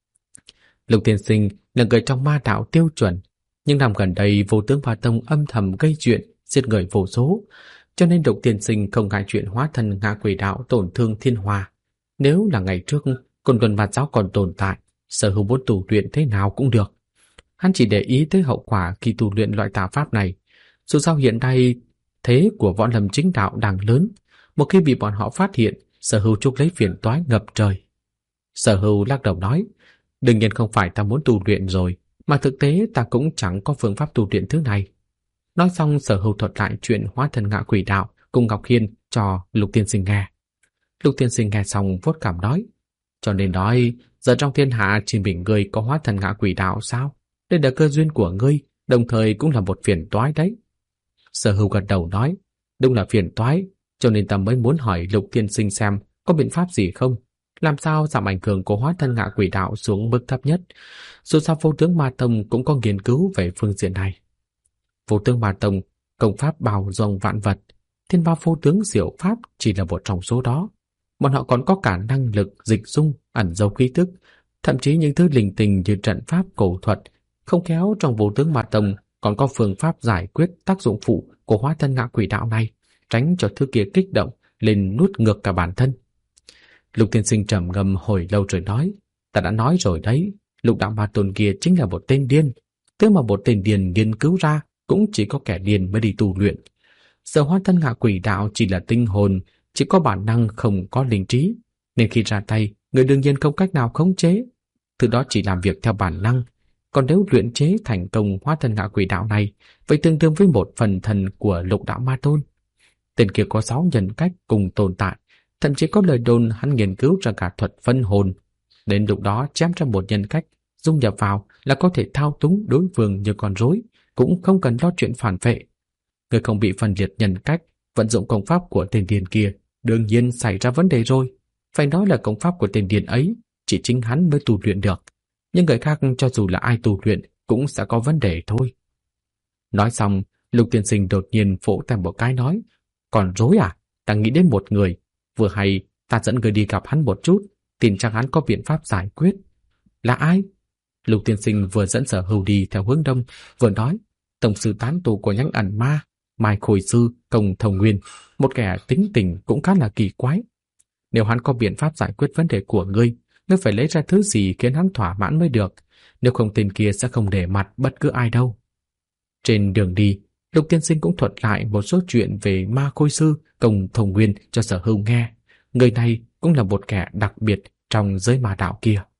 Lục tiên sinh là người trong ma đạo tiêu chuẩn, nhưng năm gần đây Vô Tướng Ma Tông âm thầm gây chuyện, giết người vô số, cho nên Lục tiên sinh không ngại chuyện hóa thân ngạ quỷ đạo tổn thương thiên hòa. Nếu là ngày trước cồn đuần ma giáo còn tồn tại, Sở Hưu muốn tu luyện thế nào cũng được. Hắn chỉ để ý tới hậu quả khi tu luyện loại tà pháp này. Dù sao hiện nay thế của võ lâm chính đạo đang lớn, một khi bị bọn họ phát hiện, Sở Hưu chuốc lấy phiền toái ngập trời. Sở Hưu lắc đầu nói, đương nhiên không phải ta muốn tu luyện rồi, mà thực tế ta cũng chẳng có phương pháp tu luyện thứ này. Nói xong Sở Hưu thuật lại chuyện hóa thân ngạ quỷ đạo cùng Ngọc Hiên cho Lục tiên sinh nghe. Lục tiên sinh nghe xong vuốt cảm nói, cho nên nói giờ trong thiên hạ chỉ mình ngươi có hóa thân ngạ quỷ đạo sao? Đây là cơ duyên của ngươi, đồng thời cũng là một phiền toái đấy. Sở Hưu gật đầu nói, đúng là phiền toái, cho nên ta mới muốn hỏi Lục tiên sinh xem có biện pháp gì không, làm sao giảm ảnh hưởng của hóa thân ngạ quỷ đạo xuống mức thấp nhất. Dù sao Vô Tướng Ma Tông cũng có nghiên cứu về phương diện này. Vô Tướng Ma Tông công pháp bao dung vạn vật, Thiên Ba Vô Tướng Diệu Pháp chỉ là một trong số đó. Bọn họ còn có cả năng lực dịch dung, ẩn giấu khí tức, thậm chí những thứ linh tinh như trận pháp cổ thuật. Không khéo trong Vô Tướng Ma Tông còn có phương pháp giải quyết tác dụng phụ của hóa thân ngạ quỷ đạo này, tránh cho thứ kia kích động lên nuốt ngược cả bản thân. Lục tiên sinh trầm ngâm hồi lâu rồi nói, ta đã nói rồi đấy, Lục đạo ma tôn kia chính là một tên điên. Thứ mà một tên điên nghiên cứu ra cũng chỉ có kẻ điên mới đi tu luyện. Giờ hóa thân ngạ quỷ đạo chỉ là tinh hồn, chỉ có bản năng không có linh trí, nên khi ra tay, người đương nhiên không cách nào khống chế. Thứ đó chỉ làm việc theo bản năng. Còn nếu luyện chế thành công hóa thân ngạ quỷ đạo này, vậy tương đương với một phần thần của Lục đạo ma tôn. Tên kia có 6 nhân cách cùng tồn tại, thậm chí có lời đồn hắn nghiên cứu ra cả thuật phân hồn. Đến lúc đó chém ra một nhân cách, dung nhập vào là có thể thao túng đối phương như con rối, cũng không cần lo chuyện phản vệ. Người không bị phân liệt nhân cách, vận dụng công pháp của tên điên kia, đương nhiên xảy ra vấn đề rồi. Phải nói là công pháp của tên điên ấy, chỉ chính hắn mới tu luyện được. Nhưng người khác cho dù là ai tu luyện cũng sẽ có vấn đề thôi. Nói xong, Lục tiên sinh đột nhiên vỗ tay một cái nói, còn rối à? Ta nghĩ đến một người. Vừa hay ta dẫn người đi gặp hắn một chút, tin chắc hắn có biện pháp giải quyết. Là ai? Lục tiên sinh vừa dẫn Sở Hưu đi theo hướng đông, vừa nói, tổng sư tán tu của nhánh ẩn ma, Mai Khôi Sư Công Thông Nguyên, một kẻ tính tình cũng khá là kỳ quái. Nếu hắn có biện pháp giải quyết vấn đề của ngươi phải lấy ra thứ gì khiến hắn thỏa mãn mới được, nếu không tên kia sẽ không để mặt bất cứ ai đâu. Trên đường đi, Lục tiên sinh cũng thuật lại một số chuyện về Ma Khôi Sư Công Thông Nguyên cho Sở Hưu nghe. Người này cũng là một kẻ đặc biệt trong giới ma đạo kia.